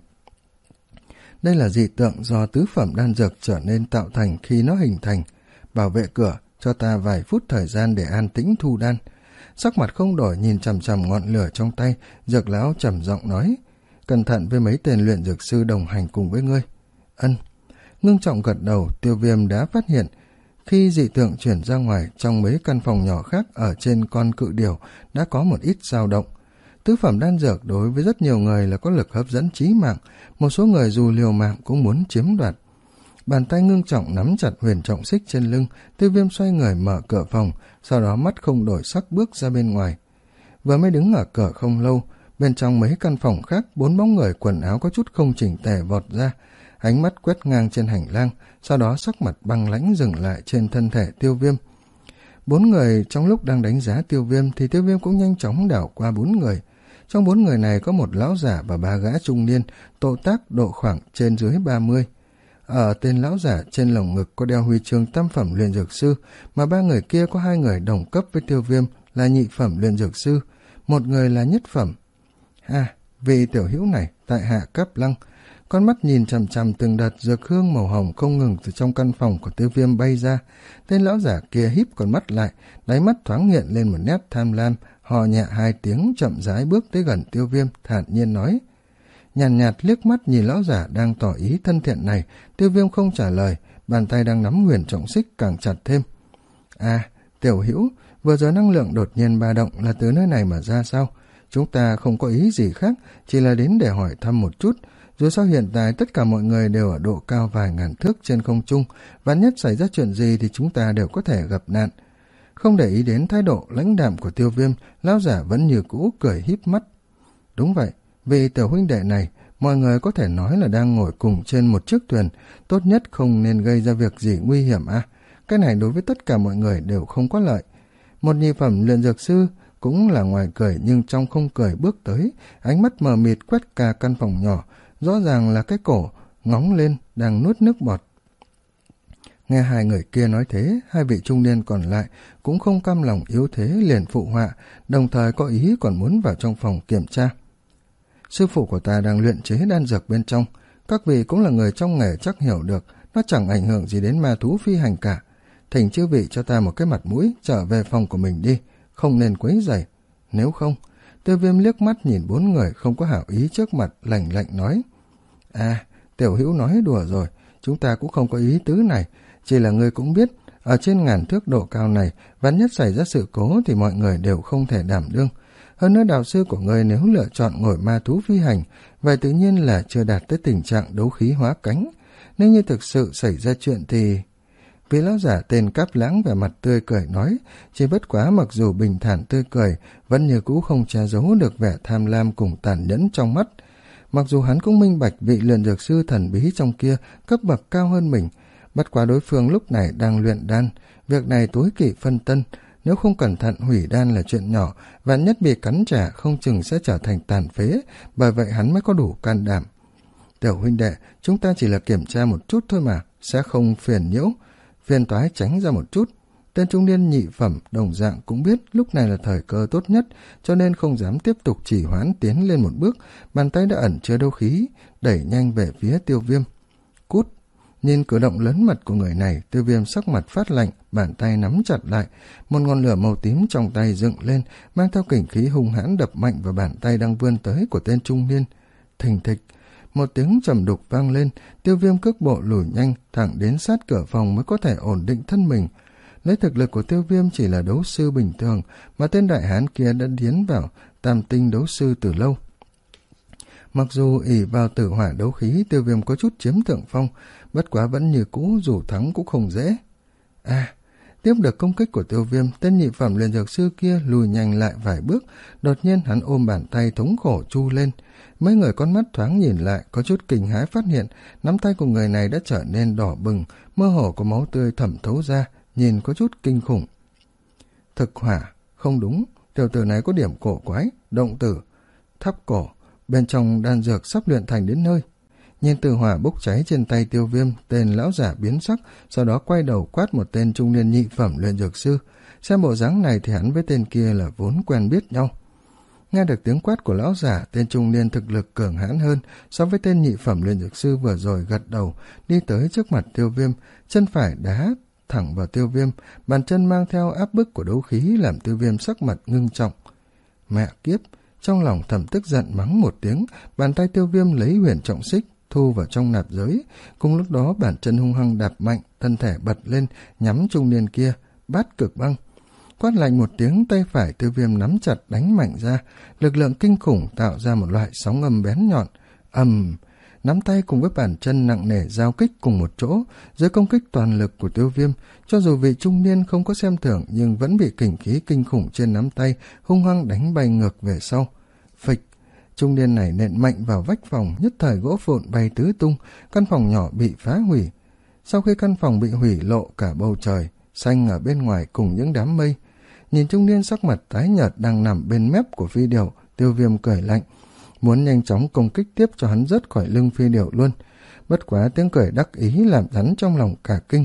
Đây là dị tượng do tứ phẩm đan dược trở nên tạo thành khi nó hình thành. Bảo vệ cửa, cho ta vài phút thời gian để an tĩnh thu đan. Sắc mặt không đổi nhìn chằm chằm ngọn lửa trong tay, dược lão trầm giọng nói, cẩn thận với mấy tên luyện dược sư đồng hành cùng với ngươi. Ân. Ngưng trọng gật đầu. Tiêu Viêm đã phát hiện, khi dị tượng chuyển ra ngoài, trong mấy căn phòng nhỏ khác ở trên con cự điểu đã có một ít dao động. Tứ phẩm đan dược đối với rất nhiều người là có lực hấp dẫn chí mạng, một số người dù liều mạng cũng muốn chiếm đoạt. Bàn tay ngưng trọng nắm chặt huyền trọng xích trên lưng, Tiêu Viêm xoay người mở cửa phòng, sau đó mắt không đổi sắc bước ra bên ngoài. Vừa mới đứng ở cửa không lâu, bên trong mấy căn phòng khác, bốn bóng người quần áo có chút không chỉnh tề vọt ra, ánh mắt quét ngang trên hành lang, sau đó sắc mặt băng lãnh dừng lại trên thân thể Tiêu Viêm. Bốn người trong lúc đang đánh giá Tiêu Viêm thì Tiêu Viêm cũng nhanh chóng đảo qua bốn người. Trong bốn người này có một lão giả và ba gã trung niên, độ tác độ khoảng trên dưới ba mươi. Ở tên lão giả trên lồng ngực có đeo huy chương tam phẩm luyện dược sư, mà ba người kia có hai người đồng cấp với Tiêu Viêm là nhị phẩm luyện dược sư, một người là nhất phẩm. À, vị tiểu hữu này, tại hạ Cáp Lăng. Con mắt nhìn chằm chằm từng đợt dược hương màu hồng không ngừng từ trong căn phòng của Tiêu Viêm bay ra. Tên lão giả kia híp con mắt lại, đáy mắt thoáng hiện lên một nét tham lam, hò nhẹ hai tiếng chậm rãi bước tới gần Tiêu Viêm, thản nhiên nói. Nhàn nhạt, nhạt liếc mắt nhìn lão giả đang tỏ ý thân thiện này, Tiêu Viêm không trả lời, bàn tay đang nắm huyền trọng xích càng chặt thêm. À, tiểu hữu, vừa rồi năng lượng đột nhiên ba động là từ nơi này mà ra sao? Chúng ta không có ý gì khác, chỉ là đến để hỏi thăm một chút. Dù sao hiện tại tất cả mọi người đều ở độ cao vài ngàn thước trên không trung, vạn nhất xảy ra chuyện gì thì chúng ta đều có thể gặp nạn. Không để ý đến thái độ lãnh đạm của Tiêu Viêm, lão giả vẫn như cũ cười híp mắt. Đúng vậy, vì tiểu huynh đệ này, mọi người có thể nói là đang ngồi cùng trên một chiếc thuyền, tốt nhất không nên gây ra việc gì nguy hiểm à. Cái này đối với tất cả mọi người đều không có lợi. Một nhị phẩm luyện dược sư cũng là ngoài cười nhưng trong không cười bước tới, ánh mắt mờ mịt quét cả căn phòng nhỏ, rõ ràng là cái cổ ngóng lên đang nuốt nước bọt. Nghe hai người kia nói thế, hai vị trung niên còn lại cũng không cam lòng yếu thế liền phụ họa, đồng thời có ý còn muốn vào trong phòng kiểm tra. Sư phụ của ta đang luyện chế đan dược bên trong, các vị cũng là người trong nghề chắc hiểu được, nó chẳng ảnh hưởng gì đến ma thú phi hành cả. Thỉnh chư vị cho ta một cái mặt mũi, trở về phòng của mình đi, không nên quấy rầy. Nếu không, Tiêu Viêm liếc mắt nhìn bốn người không có hảo ý trước mặt, lạnh lạnh nói. À, tiểu hữu nói đùa rồi, chúng ta cũng không có ý tứ này, chỉ là ngươi cũng biết, ở trên ngàn thước độ cao này, vạn nhất xảy ra sự cố thì mọi người đều không thể đảm đương. Hơn nữa đạo sư của ngươi nếu lựa chọn ngồi ma thú phi hành, vậy tự nhiên là chưa đạt tới tình trạng đấu khí hóa cánh. Nếu như thực sự xảy ra chuyện thì... Vị lão giả tên Cáp Lãng vẻ mặt tươi cười nói, chỉ bất quá mặc dù bình thản tươi cười, vẫn như cũ không che giấu được vẻ tham lam cùng tàn nhẫn trong mắt. Mặc dù hắn cũng minh bạch vị luyện dược sư thần bí trong kia cấp bậc cao hơn mình, bất quá đối phương lúc này đang luyện đan, việc này tối kỵ phân tân, nếu không cẩn thận hủy đan là chuyện nhỏ, vạn nhất bị cắn trả không chừng sẽ trở thành tàn phế, bởi vậy hắn mới có đủ can đảm. Tiểu huynh đệ, chúng ta chỉ là kiểm tra một chút thôi mà, sẽ không phiền nhiễu, phiền toái tránh ra một chút. Tên trung niên nhị phẩm đồng dạng cũng biết lúc này là thời cơ tốt nhất, cho nên không dám tiếp tục chỉ hoãn tiến lên một bước, bàn tay đã ẩn chứa đấu khí, đẩy nhanh về phía Tiêu Viêm. Cút! Nhìn cử động lớn mật của người này, Tiêu Viêm sắc mặt phát lạnh, bàn tay nắm chặt lại, một ngọn lửa màu tím trong tay dựng lên, mang theo kình khí hung hãn đập mạnh vào bàn tay đang vươn tới của tên trung niên. Thình thịch, một tiếng trầm đục vang lên, Tiêu Viêm cước bộ lùi nhanh, thẳng đến sát cửa phòng mới có thể ổn định thân mình. Lấy thực lực của Tiêu Viêm chỉ là đấu sư bình thường, mà tên đại hán kia đã tiến vào tam tinh đấu sư từ lâu. Mặc dù ỷ vào tử hỏa đấu khí, Tiêu Viêm có chút chiếm thượng phong, bất quá vẫn như cũ, dù thắng cũng không dễ. À, tiếp được công kích của Tiêu Viêm, tên nhị phẩm luyện dược sư kia lùi nhanh lại vài bước, đột nhiên hắn ôm bàn tay thống khổ chu lên. Mấy người con mắt thoáng nhìn lại, có chút kinh hãi phát hiện, nắm tay của người này đã trở nên đỏ bừng, mơ hồ có máu tươi thẩm thấu ra, nhìn có chút kinh khủng. Thực hỏa, không đúng, tiểu tử này có điểm cổ quái, động tử, thắp cổ, bên trong đan dược sắp luyện thành đến nơi. Nhìn từ hỏa bốc cháy trên tay Tiêu Viêm, tên lão giả biến sắc, sau đó quay đầu quát một tên trung niên nhị phẩm luyện dược sư. Xem bộ dáng này thì hắn với tên kia là vốn quen biết nhau. Nghe được tiếng quát của lão giả, tên trung niên thực lực cường hãn hơn so với tên nhị phẩm luyện dược sư vừa rồi gật đầu, đi tới trước mặt Tiêu Viêm, chân phải đá thẳng vào Tiêu Viêm, bàn chân mang theo áp bức của đấu khí làm Tiêu Viêm sắc mặt ngưng trọng. Mẹ kiếp! Trong lòng thầm tức giận mắng một tiếng, bàn tay Tiêu Viêm lấy huyền trọng xích thu vào trong nạp giới, cùng lúc đó bàn chân hung hăng đạp mạnh, thân thể bật lên nhắm trung niên kia, bát cực băng. Quát lạnh một tiếng, tay phải Tiêu Viêm nắm chặt đánh mạnh ra, lực lượng kinh khủng tạo ra một loại sóng âm bén nhọn. Ầm, nắm tay cùng với bàn chân nặng nề giao kích cùng một chỗ, dưới công kích toàn lực của Tiêu Viêm, cho dù vị trung niên không có xem thường nhưng vẫn bị kình khí kinh khủng trên nắm tay hung hăng đánh bay ngược về sau. Phịch, trung niên này nện mạnh vào vách phòng, nhất thời gỗ vụn bay tứ tung, căn phòng nhỏ bị phá hủy. Sau khi căn phòng bị hủy, lộ cả bầu trời xanh ở bên ngoài cùng những đám mây. Nhìn trung niên sắc mặt tái nhợt đang nằm bên mép của phi điểu, Tiêu Viêm cười lạnh, muốn nhanh chóng công kích tiếp cho hắn rớt khỏi lưng phi điểu luôn. Bất quá tiếng cười đắc ý làm hắn trong lòng cả kinh.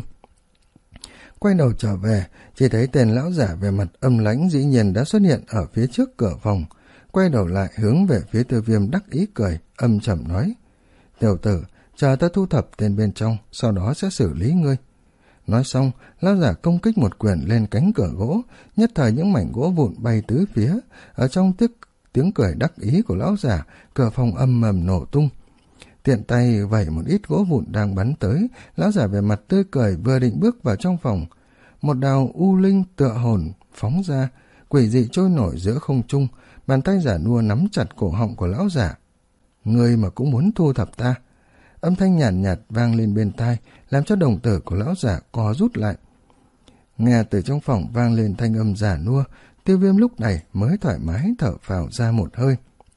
Quay đầu trở về, chỉ thấy tên lão giả về mặt âm lãnh dĩ nhiên đã xuất hiện ở phía trước cửa phòng. Quay đầu lại hướng về phía Tiêu Viêm đắc ý cười, âm trầm nói: Tiểu tử, chờ ta thu thập tên bên trong, sau đó sẽ xử lý ngươi. Nói xong, lão giả công kích một quyền lên cánh cửa gỗ, nhất thời những mảnh gỗ vụn bay tứ phía. Ở trong tiếng, tiếng cười đắc ý của lão giả, cửa phòng âm mầm nổ tung. Tiện tay vẩy một ít gỗ vụn đang bắn tới, lão giả về mặt tươi cười vừa định bước vào trong phòng. Một đào u linh tựa hồn phóng ra, quỷ dị trôi nổi giữa không trung, bàn tay giả nua nắm chặt cổ họng của lão giả. Ngươi mà cũng muốn thu thập ta? Âm thanh nhàn nhạt, nhạt vang lên bên tai, làm cho đồng tử của lão giả co rút lại. Nghe từ trong phòng vang lên thanh âm giả nua, Tiêu Viêm lúc này mới thoải mái thở phào ra một hơi.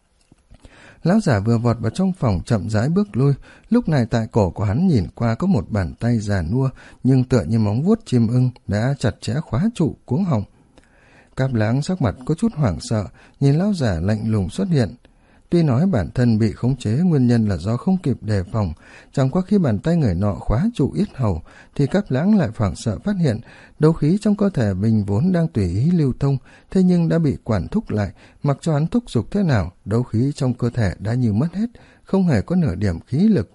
Lão giả vừa vọt vào trong phòng chậm rãi bước lui, lúc này tại cổ của hắn nhìn qua có một bàn tay giả nua, nhưng tựa như móng vuốt chim ưng đã chặt chẽ khóa trụ cuống họng. Cáp Lãng sắc mặt có chút hoảng sợ, nhìn lão giả lạnh lùng xuất hiện. Tuy nói bản thân bị khống chế nguyên nhân là do không kịp đề phòng, chẳng qua khi bàn tay người nọ khóa trụ yết hầu, thì Cáp Lãng lại hoảng sợ phát hiện đấu khí trong cơ thể mình vốn đang tùy ý lưu thông, thế nhưng đã bị quản thúc lại, mặc cho hắn thúc giục thế nào, đấu khí trong cơ thể đã như mất hết, không hề có nửa điểm khí lực.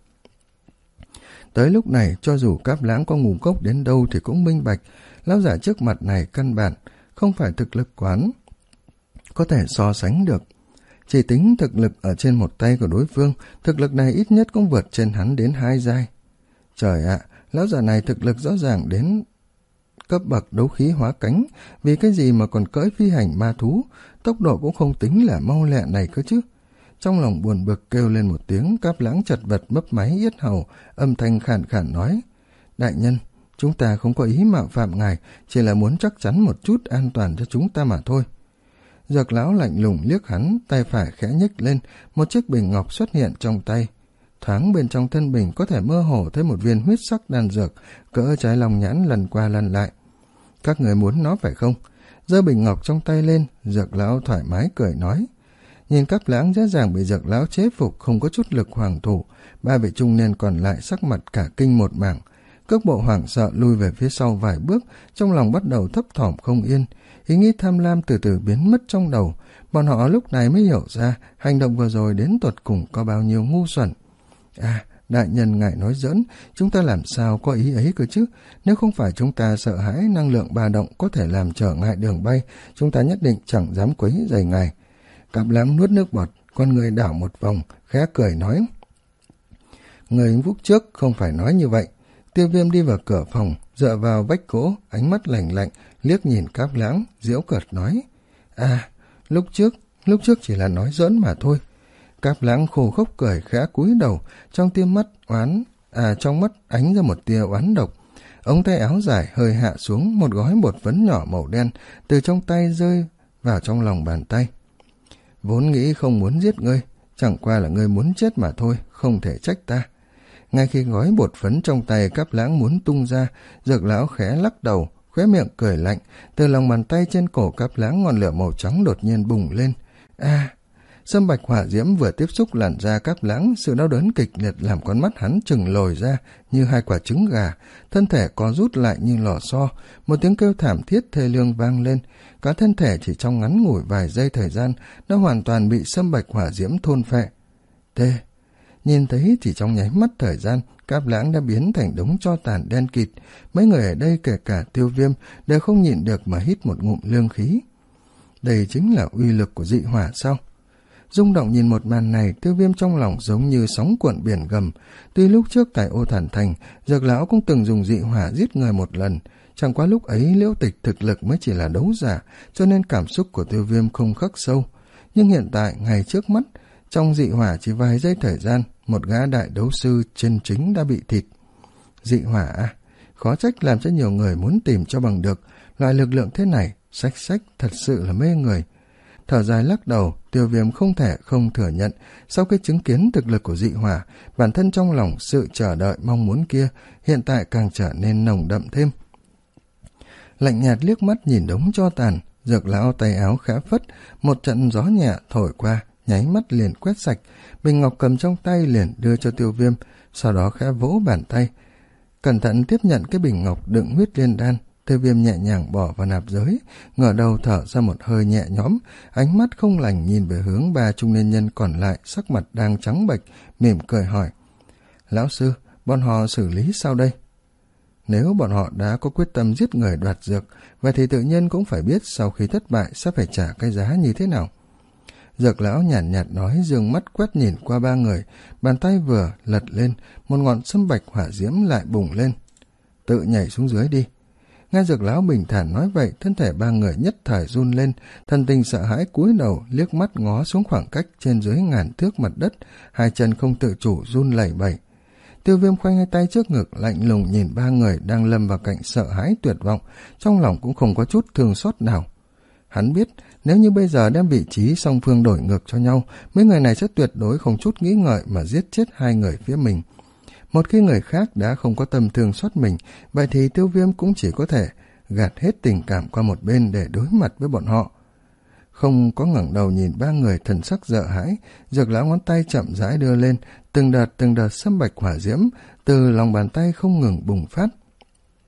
Tới lúc này, cho dù Cáp Lãng có ngu ngốc đến đâu thì cũng minh bạch, lão giả trước mặt này căn bản không phải thực lực quán có thể so sánh được. Chỉ tính thực lực ở trên một tay của đối phương, thực lực này ít nhất cũng vượt trên hắn đến hai giai. Trời ạ, lão già này thực lực rõ ràng đến cấp bậc đấu khí hóa cánh, vì cái gì mà còn cưỡi phi hành ma thú, tốc độ cũng không tính là mau lẹ này cơ chứ. Trong lòng buồn bực kêu lên một tiếng, Cáp Lãng chật vật mấp máy yết hầu, âm thanh khàn khàn nói: Đại nhân, chúng ta không có ý mạo phạm ngài, chỉ là muốn chắc chắn một chút an toàn cho chúng ta mà thôi. Dược lão lạnh lùng liếc hắn, tay phải khẽ nhích lên, một chiếc bình ngọc xuất hiện trong tay. Thoáng bên trong thân bình có thể mơ hồ thấy một viên huyết sắc đan dược, cỡ trái lòng nhãn lần qua lần lại. Các người muốn nó phải không? Giơ bình ngọc trong tay lên, dược lão thoải mái cười nói. Nhìn Cáp Lãng dễ dàng bị dược lão chế phục, không có chút lực hoàng thủ, ba vị trung niên còn lại sắc mặt cả kinh một mảng, cước bộ hoảng sợ lui về phía sau vài bước, trong lòng bắt đầu thấp thỏm không yên. Ý nghĩ tham lam từ từ biến mất trong đầu, bọn họ lúc này mới hiểu ra hành động vừa rồi đến tột cùng có bao nhiêu ngu xuẩn. À, đại nhân ngài nói giỡn, chúng ta làm sao có ý ấy cơ chứ? Nếu không phải chúng ta sợ hãi năng lượng ba động có thể làm trở ngại đường bay, chúng ta nhất định chẳng dám quấy rầy ngài. Cáp Lãng nuốt nước bọt, con người đảo một vòng, khẽ cười nói. Người lúc trước không phải nói như vậy. Tiêu Viêm đi vào cửa phòng, dựa vào vách gỗ, ánh mắt lạnh lạnh, liếc nhìn Cáp Lãng, giễu cợt nói. À, lúc trước, lúc trước chỉ là nói giỡn mà thôi. Cáp Lãng khô khốc cười khẽ cúi đầu, trong tia mắt oán, à trong mắt ánh ra một tia oán độc. Ống tay áo dài hơi hạ xuống, một gói bột phấn nhỏ màu đen từ trong tay rơi vào trong lòng bàn tay. Vốn nghĩ không muốn giết ngươi, chẳng qua là ngươi muốn chết mà thôi, không thể trách ta. Ngay khi gói bột phấn trong tay Cáp Lãng muốn tung ra, dược lão khẽ lắc đầu, khóe miệng cười lạnh, từ lòng bàn tay trên cổ Cáp Lãng ngọn lửa màu trắng đột nhiên bùng lên. A! Sâm bạch hỏa diễm vừa tiếp xúc làn da Cáp Lãng, sự đau đớn kịch liệt làm con mắt hắn trừng lồi ra như hai quả trứng gà, thân thể co rút lại như lò xo, một tiếng kêu thảm thiết thê lương vang lên, cả thân thể chỉ trong ngắn ngủi vài giây thời gian đã hoàn toàn bị sâm bạch hỏa diễm thôn phệ. Tê! Nhìn thấy chỉ trong nháy mắt thời gian, Cáp Lãng đã biến thành đống tro tàn đen kịt, mấy người ở đây kể cả Tiêu Viêm đều không nhịn được mà hít một ngụm lương khí. Đây chính là uy lực của dị hỏa sao? Rung động nhìn một màn này, Tiêu Viêm trong lòng giống như sóng cuộn biển gầm. Tuy lúc trước tại Ô Thản Thành, dược lão cũng từng dùng dị hỏa giết người một lần, chẳng qua lúc ấy Liễu Tịch thực lực mới chỉ là đấu giả, cho nên cảm xúc của Tiêu Viêm không khắc sâu. Nhưng hiện tại, ngày trước mắt, trong dị hỏa chỉ vài giây thời gian, một gã đại đấu sư chân chính đã bị thịt. Dị hỏa à? Khó trách làm cho nhiều người muốn tìm cho bằng được. Loại lực lượng thế này, xách xách thật sự là mê người. Thở dài lắc đầu, Tiêu Viêm không thể không thừa nhận, sau khi chứng kiến thực lực của dị hỏa, bản thân trong lòng sự chờ đợi mong muốn kia hiện tại càng trở nên nồng đậm thêm. Lạnh nhạt liếc mắt nhìn đống tro tàn, dược lão tay áo khẽ phất, một trận gió nhẹ thổi qua, nháy mắt liền quét sạch, bình ngọc cầm trong tay liền đưa cho Tiêu Viêm, sau đó khẽ vỗ bàn tay, cẩn thận tiếp nhận cái bình ngọc đựng huyết liên đan. Tiêu Viêm nhẹ nhàng bỏ vào nạp giới, ngửa đầu thở ra một hơi nhẹ nhõm, ánh mắt không lành nhìn về hướng ba trung niên nhân còn lại, sắc mặt đang trắng bệch, mỉm cười hỏi. Lão sư, bọn họ xử lý sao đây? Nếu bọn họ đã có quyết tâm giết người đoạt dược, vậy thì tự nhiên cũng phải biết sau khi thất bại sẽ phải trả cái giá như thế nào. Dược lão nhàn nhạt, nhạt nói, dương mắt quét nhìn qua ba người, bàn tay vừa lật lên, một ngọn sâm bạch hỏa diễm lại bùng lên. Tự nhảy xuống dưới đi. Nghe dược lão bình thản nói vậy, thân thể ba người nhất thời run lên, thần tình sợ hãi cúi đầu liếc mắt ngó xuống khoảng cách trên dưới ngàn thước mặt đất, hai chân không tự chủ run lẩy bẩy. Tiêu Viêm khoanh hai tay trước ngực, lạnh lùng nhìn ba người đang lâm vào cảnh sợ hãi tuyệt vọng, trong lòng cũng không có chút thương xót nào. Hắn biết, nếu như bây giờ đem vị trí song phương đổi ngược cho nhau, mấy người này sẽ tuyệt đối không chút nghĩ ngợi mà giết chết hai người phía mình. Một khi người khác đã không có tâm thương xót mình, vậy thì Tiêu Viêm cũng chỉ có thể gạt hết tình cảm qua một bên để đối mặt với bọn họ. không có ngẩng đầu nhìn ba người, thần sắc sợ hãi. Dược lão ngón tay chậm rãi đưa lên, từng đợt từng đợt sâm bạch hỏa diễm từ lòng bàn tay không ngừng bùng phát,